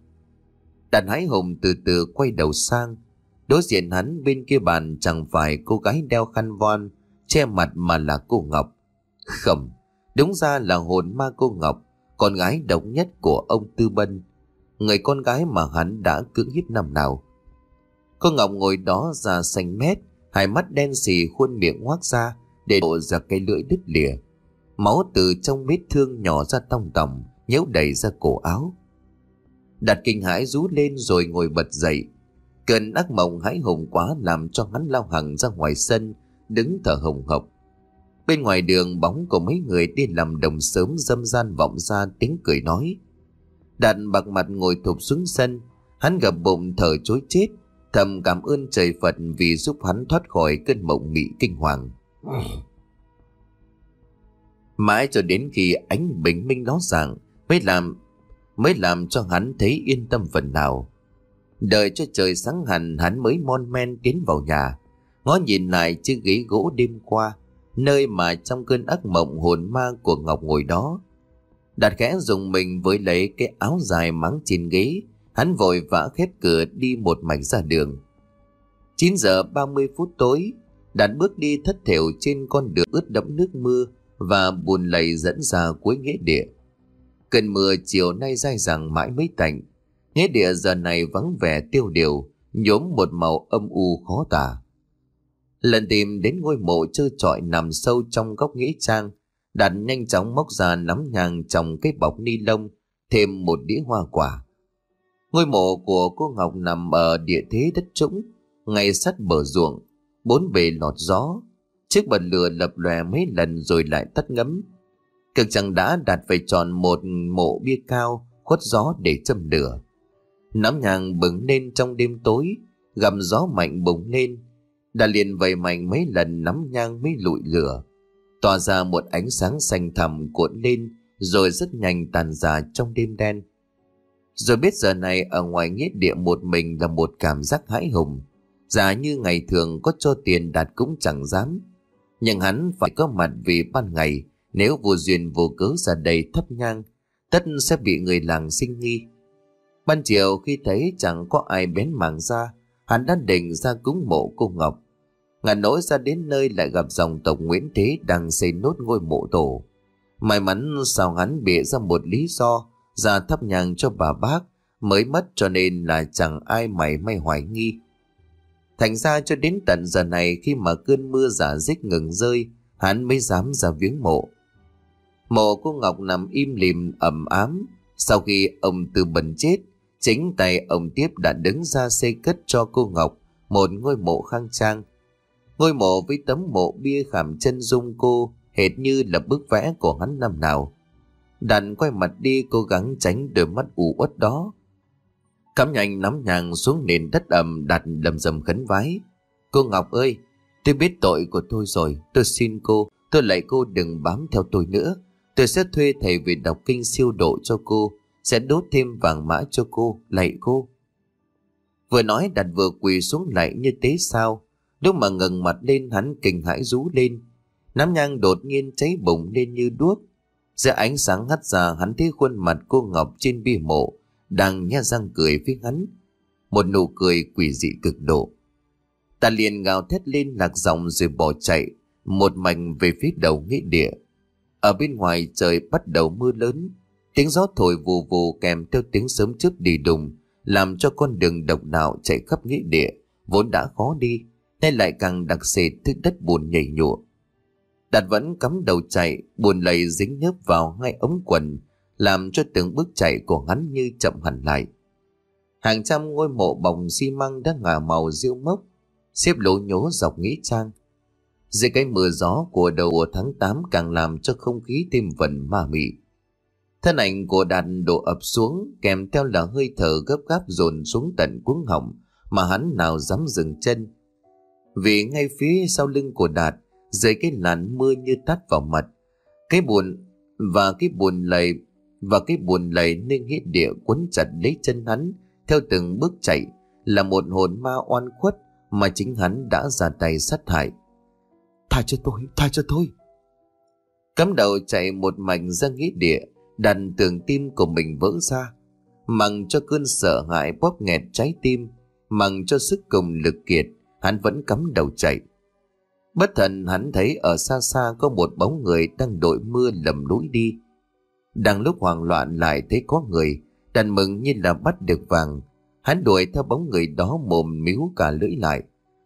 Đạt hãi hùng từ từ quay đầu sang. Đối diện hắn bên kia bàn chẳng phải cô gái đeo khăn voan che mặt mà là cô Ngọc. Không, đúng ra là hồn ma cô Ngọc, con gái độc nhất của ông Tư Bân, người con gái mà hắn đã cưỡng hiếp năm nào. Cô Ngọc ngồi đó da xanh mét, hai mắt đen xì, khuôn miệng ngoác ra để lộ ra cái lưỡi đứt lìa. Máu từ trong vết thương nhỏ ra tong tòng, nhễu đầy ra cổ áo. Đạt kinh hãi rú lên rồi ngồi bật dậy. Cơn ác mộng hãi hùng quá làm cho hắn lao hẳn ra ngoài sân, đứng thở hồng hộc. Bên ngoài đường, bóng của mấy người đi làm đồng sớm râm ran vọng ra tiếng cười nói. Đạt bạc mặt ngồi thụp xuống sân, hắn gập bụng thở chối chết, thầm cảm ơn trời Phật vì giúp hắn thoát khỏi cơn mộng mị kinh hoàng. Mãi cho đến khi ánh bình minh ló dạng mới làm mới làm cho hắn thấy yên tâm phần nào. Đợi cho trời sáng hẳn, hắn mới mon men tiến vào nhà, ngó nhìn lại chiếc ghế gỗ đêm qua. nơi mà trong cơn ác mộng hồn ma của Ngọc ngồi đó. Đạt khẽ dùng mình với lấy cái áo dài máng trên ghế, hắn vội vã khép cửa đi một mạch ra đường. Chín giờ ba mươi phút tối, Đạt bước đi thất thểu trên con đường ướt đẫm nước mưa và bùn lầy dẫn ra cuối nghĩa địa. Cơn mưa chiều nay dai dẳng mãi mới tạnh. Nghĩa địa giờ này vắng vẻ tiêu điều, nhuốm một màu âm u khó tả. Lần tìm đến ngôi mộ trơ trọi nằm sâu trong góc nghĩa trang, Đạt nhanh chóng móc ra nắm nhang trong cái bọc ni lông, thêm một đĩa hoa quả. Ngôi mộ của cô Ngọc nằm ở địa thế đất trũng, ngay sát bờ ruộng, bốn bề lọt gió. Chiếc bật lửa lập lòe mấy lần rồi lại tắt ngấm. Cực chẳng đã Đạt phải chọn một mộ bia cao khuất gió để châm lửa. Nắm nhang bừng lên trong đêm tối, gầm gió mạnh bùng lên. Đạt liền vẩy mạnh mấy lần nắm nhang mới lụi lửa, tỏa ra một ánh sáng xanh thẳm cuộn lên rồi rất nhanh tàn ra trong đêm đen. Rồi biết giờ này ở ngoài nghĩa địa một mình là một cảm giác hãi hùng. Giả như ngày thường có cho tiền Đạt cũng chẳng dám, nhưng hắn phải có mặt vì ban ngày nếu vô duyên vô cớ ra đây thắp nhang, tất sẽ bị người làng sinh nghi. Ban chiều khi thấy chẳng có ai bén mảng ra, hắn đã định ra cúng mộ cô Ngọc. Ngàn nỗi ra đến nơi lại gặp dòng tộc Nguyễn Thế đang xây nốt ngôi mộ tổ. May mắn sao hắn bịa ra một lý do ra thắp nhang cho bà bác mới mất, cho nên là chẳng ai mảy may hoài nghi. Thành ra cho đến tận giờ này, khi mà cơn mưa giả dích ngừng rơi, hắn mới dám ra viếng mộ. Mộ cô Ngọc nằm im lìm ẩm ám. Sau khi ông Tư Bần chết, chính tay ông Tiếp đã đứng ra xây cất cho cô Ngọc một ngôi mộ khang trang. Ngôi mộ với tấm mộ bia khảm chân dung cô hệt như là bức vẽ của hắn năm nào. Đạt quay mặt đi cố gắng tránh đôi mắt u uất đó. Cắm nhanh nắm nhang xuống nền đất ẩm, Đạt lầm rầm khấn vái: Cô Ngọc ơi, tôi biết tội của tôi rồi, tôi xin cô, tôi lạy cô đừng bám theo tôi nữa. Tôi sẽ thuê thầy về đọc kinh siêu độ cho cô, sẽ đốt thêm vàng mã cho cô, lạy cô. Vừa nói Đạt vừa quỳ xuống lạy như thế sao. Lúc mà ngẩng mặt lên, hắn kinh hãi rú lên. Nắm nhang đột nhiên cháy bùng lên như đuốc. Giữa ánh sáng hắt ra, hắn thấy khuôn mặt cô Ngọc trên bia mộ đang nhe răng cười với hắn, một nụ cười quỷ dị cực độ. Ta liền gào thét lên lạc giọng rồi bỏ chạy một mạch về phía đầu nghĩa địa. Ở bên ngoài trời bắt đầu mưa lớn, tiếng gió thổi vù vù kèm theo tiếng sớm chớp đi đùng, làm cho con đường độc đạo chạy khắp nghĩa địa vốn đã khó đi, nay lại càng đặc sệt thứ đất bùn nhầy nhụa. Đạt vẫn cắm đầu chạy, bùn lầy dính nhớp vào ngay ống quần, làm cho từng bước chạy của hắn như chậm hẳn lại. Hàng trăm ngôi mộ bồng xi măng đã ngả màu rêu mốc, xếp lố nhố dọc nghĩa trang. Dưới cái mưa gió của đầu tháng tám càng làm cho không khí thêm phần ma mị. Thân ảnh của Đạt đổ ập xuống, kèm theo là hơi thở gấp gáp dồn xuống tận cuống họng mà hắn nào dám dừng chân. Vì ngay phía sau lưng của Đạt, dưới cái làn mưa như tát vào mặt, cái buồn và cái buồn lầy và cái buồn lầy nên nghĩa địa quấn chặt lấy chân hắn theo từng bước chạy, là một hồn ma oan khuất mà chính hắn đã ra tay sát hại. Tha cho tôi, tha cho tôi. Cắm đầu chạy một mạch ra nghĩa địa, Đạt tưởng tim của mình vỡ ra, mặc cho cơn sợ hãi bóp nghẹt trái tim, mặc cho sức cùng lực kiệt, hắn vẫn cắm đầu chạy. Bất thần hắn thấy ở xa xa có một bóng người đang đội mưa lầm lũi đi. Đang lúc hoảng loạn lại thấy có người, Đạt mừng như là bắt được vàng. Hắn đuổi theo bóng người đó mồm míu cả lưỡi lại.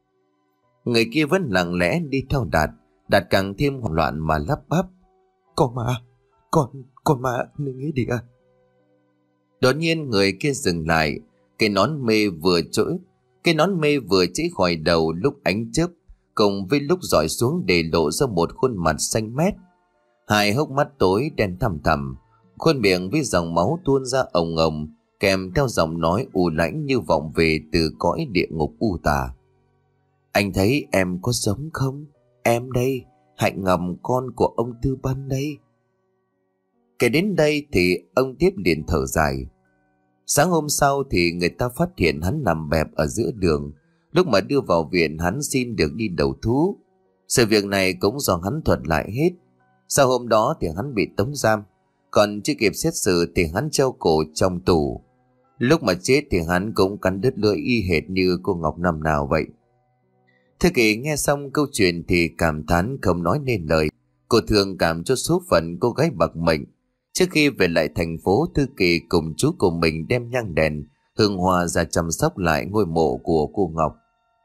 Người kia vẫn lặng lẽ đi theo Đạt. Đạt càng thêm hoảng loạn mà lắp bắp: Con ma, con, con ma nơi nghĩa địa. Đột nhiên người kia dừng lại. Cái nón mê vừa trỗi, cái nón mê vừa chỉ khỏi đầu lúc ánh chớp cùng với lúc dọi xuống để lộ ra một khuôn mặt xanh mét, hai hốc mắt tối đen thẳm thẳm, khuôn miệng với dòng máu tuôn ra ồng ồng, kèm theo giọng nói u lãnh như vọng về từ cõi địa ngục u tà. Anh thấy em có sống không? Em đây, Hạnh Ngầm, con của ông Tư Bân đây. Kể đến đây thì ông Tiếp liền thở dài. Sáng hôm sau thì người ta phát hiện hắn nằm bẹp ở giữa đường. Lúc mà đưa vào viện hắn xin được đi đầu thú. Sự việc này cũng do hắn thuật lại hết. Sau hôm đó thì hắn bị tống giam, còn chưa kịp xét xử thì hắn treo cổ trong tù. Lúc mà chết thì hắn cũng cắn đứt lưỡi y hệt như cô Ngọc năm nào vậy. Thư Kỳ nghe xong câu chuyện thì cảm thán không nói nên lời. Cô thương cảm cho số phận cô gái bạc mệnh. Trước khi về lại thành phố, Thư Kỳ cùng chú của mình đem nhang đèn, hương hoa ra chăm sóc lại ngôi mộ của cô Ngọc.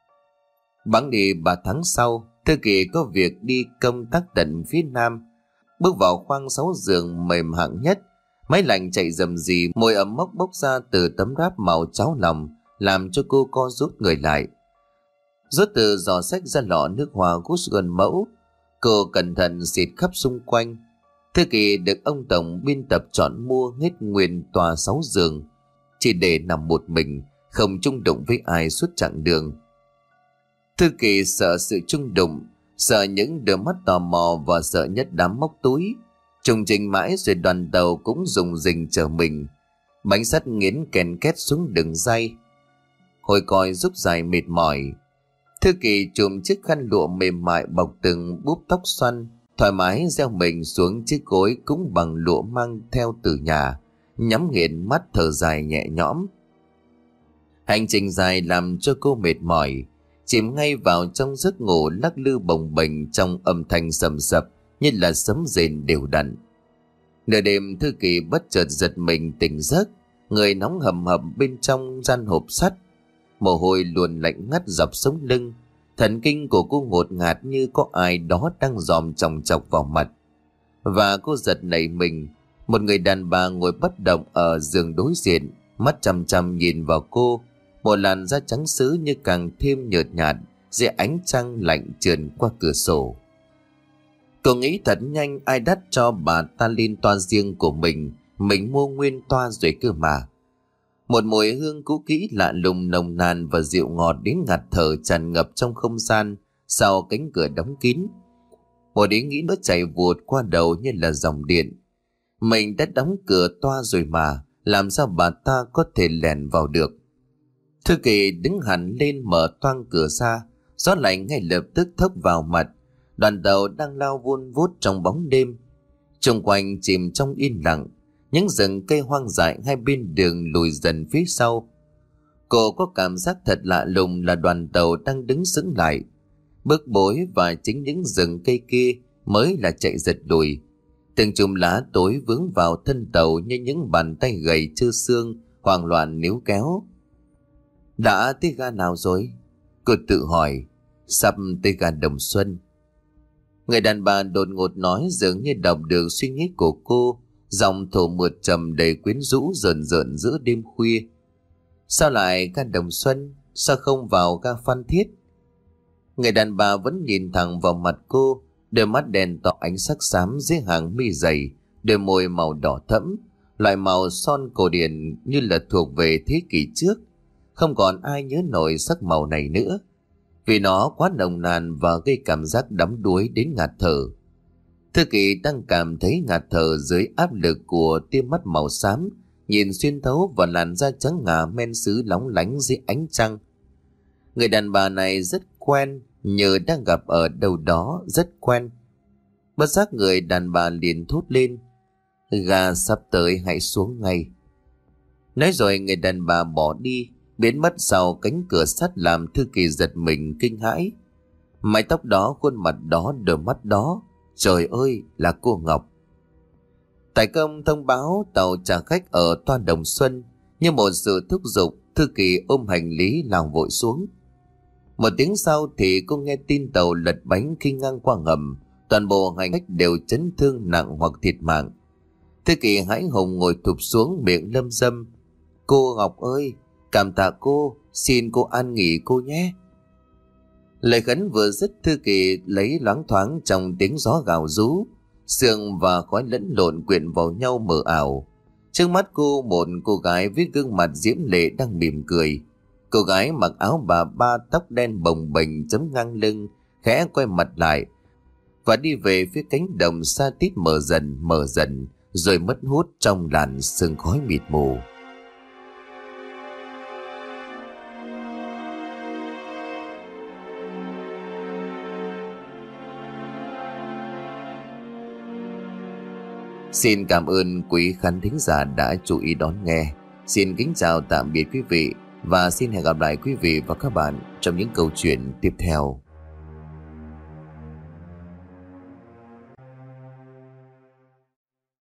Bẵng đi ba tháng sau, Thư Kỳ có việc đi công tác tận phía Nam. Bước vào khoang sáu giường mềm hạng nhất, máy lạnh chạy rầm rì, mùi ấm mốc bốc ra từ tấm ráp màu cháo lòng, làm cho cô co rút người lại. Rút từ giỏ xách ra lọ nước hoa Gush gần mẫu, cô cẩn thận xịt khắp xung quanh. Thư Kỳ được ông tổng biên tập chọn mua hết nguyên tòa sáu giường, chỉ để nằm một mình, không chung đụng với ai suốt chặng đường. Thư Kỳ sợ sự chung đụng, sợ những đôi mắt tò mò và sợ nhất đám móc túi. Trùng trình mãi rồi đoàn tàu cũng dùng rình chờ mình. Bánh sắt nghiến kèn két xuống đường ray. Hồi còi rút dài mệt mỏi. Thư Kỳ chùm chiếc khăn lụa mềm mại bọc từng búp tóc xoăn, thoải mái gieo mình xuống chiếc gối cũng bằng lụa mang theo từ nhà, nhắm nghiền mắt thở dài nhẹ nhõm. Hành trình dài làm cho cô mệt mỏi, chìm ngay vào trong giấc ngủ lắc lư bồng bềnh trong âm thanh sầm sập như là sấm rền đều đặn. Nửa đêm Thư Kỳ bất chợt giật mình tỉnh giấc, người nóng hầm hập bên trong gian hộp sắt, mồ hôi luồn lạnh ngắt dọc sống lưng, thần kinh của cô ngột ngạt như có ai đó đang dòm chòng chọc vào mặt. Và cô giật nảy mình, một người đàn bà ngồi bất động ở giường đối diện, mắt chằm chằm nhìn vào cô, một làn da trắng sứ như càng thêm nhợt nhạt dưới ánh trăng lạnh trườn qua cửa sổ. Cô nghĩ thật nhanh ai đắt cho bà ta lên toa riêng của mình, mình mua nguyên toa rồi cơ mà. Một mùi hương cũ kỹ lạ lùng nồng nàn và dịu ngọt đến ngạt thở tràn ngập trong không gian sau cánh cửa đóng kín. Một ý nghĩ nó chạy vụt qua đầu như là dòng điện. Mình đã đóng cửa toa rồi mà, làm sao bà ta có thể lẻn vào được? Thư Kỳ đứng hẳn lên mở toang cửa ra, gió lạnh ngay lập tức thốc vào mặt. Đoàn tàu đang lao vun vút trong bóng đêm, xung quanh chìm trong yên lặng. Những rừng cây hoang dại hai bên đường lùi dần phía sau. Cô có cảm giác thật lạ lùng là đoàn tàu đang đứng sững lại, bức bối, và chính những rừng cây kia mới là chạy giật lùi. Từng chùm lá tối vướng vào thân tàu như những bàn tay gầy trơ xương hoảng loạn níu kéo. Đã tới ga nào rồi? Cô tự hỏi. Sắp tới ga Đồng Xuân. Người đàn bà đột ngột nói, dường như đọc được suy nghĩ của cô, giọng thổ mượt trầm đầy quyến rũ rợn rợn giữa đêm khuya. Sao lại ga Đồng Xuân? Sao không vào ga Phan Thiết? Người đàn bà vẫn nhìn thẳng vào mặt cô, đôi mắt đèn tỏ ánh sắc xám dưới hàng mi dày, đôi môi màu đỏ thẫm, loại màu son cổ điển như là thuộc về thế kỷ trước. Không còn ai nhớ nổi sắc màu này nữa, vì nó quá nồng nàn và gây cảm giác đắm đuối đến ngạt thở. Thư Kỳ đang cảm thấy ngạt thở dưới áp lực của tia mắt màu xám nhìn xuyên thấu vào làn da trắng ngà men sứ lóng lánh dưới ánh trăng. Người đàn bà này rất quen, như đang gặp ở đâu đó rất quen. Bất giác người đàn bà liền thốt lên, ga sắp tới, hãy xuống ngay. Nói rồi người đàn bà bỏ đi, biến mất sau cánh cửa sắt làm Thư Kỳ giật mình kinh hãi. Mái tóc đó, khuôn mặt đó, đôi mắt đó, trời ơi, là cô Ngọc. Tài công thông báo tàu trả khách ở toa Đồng Xuân. Như một sự thúc giục, Thư Kỳ ôm hành lý lao vội xuống. Một tiếng sau thì cô nghe tin tàu lật bánh khi ngang qua ngầm. Toàn bộ hành khách đều chấn thương nặng hoặc thiệt mạng. Thư Kỳ hãi hùng ngồi thụp xuống, miệng lâm dâm. Cô Ngọc ơi, cảm tạ cô, xin cô an nghỉ cô nhé. Lời khấn vừa dứt, Thư Kỳ lấy loáng thoáng trong tiếng gió gào rú, sương và khói lẫn lộn quyện vào nhau mờ ảo. Trước mắt cô một cô gái với gương mặt diễm lệ đang mỉm cười. Cô gái mặc áo bà ba, tóc đen bồng bềnh chấm ngang lưng, khẽ quay mặt lại và đi về phía cánh đồng xa tít mờ dần mờ dần, rồi mất hút trong làn sương khói mịt mù. Xin cảm ơn quý khán thính giả đã chú ý đón nghe. Xin kính chào tạm biệt quý vị và xin hẹn gặp lại quý vị và các bạn trong những câu chuyện tiếp theo.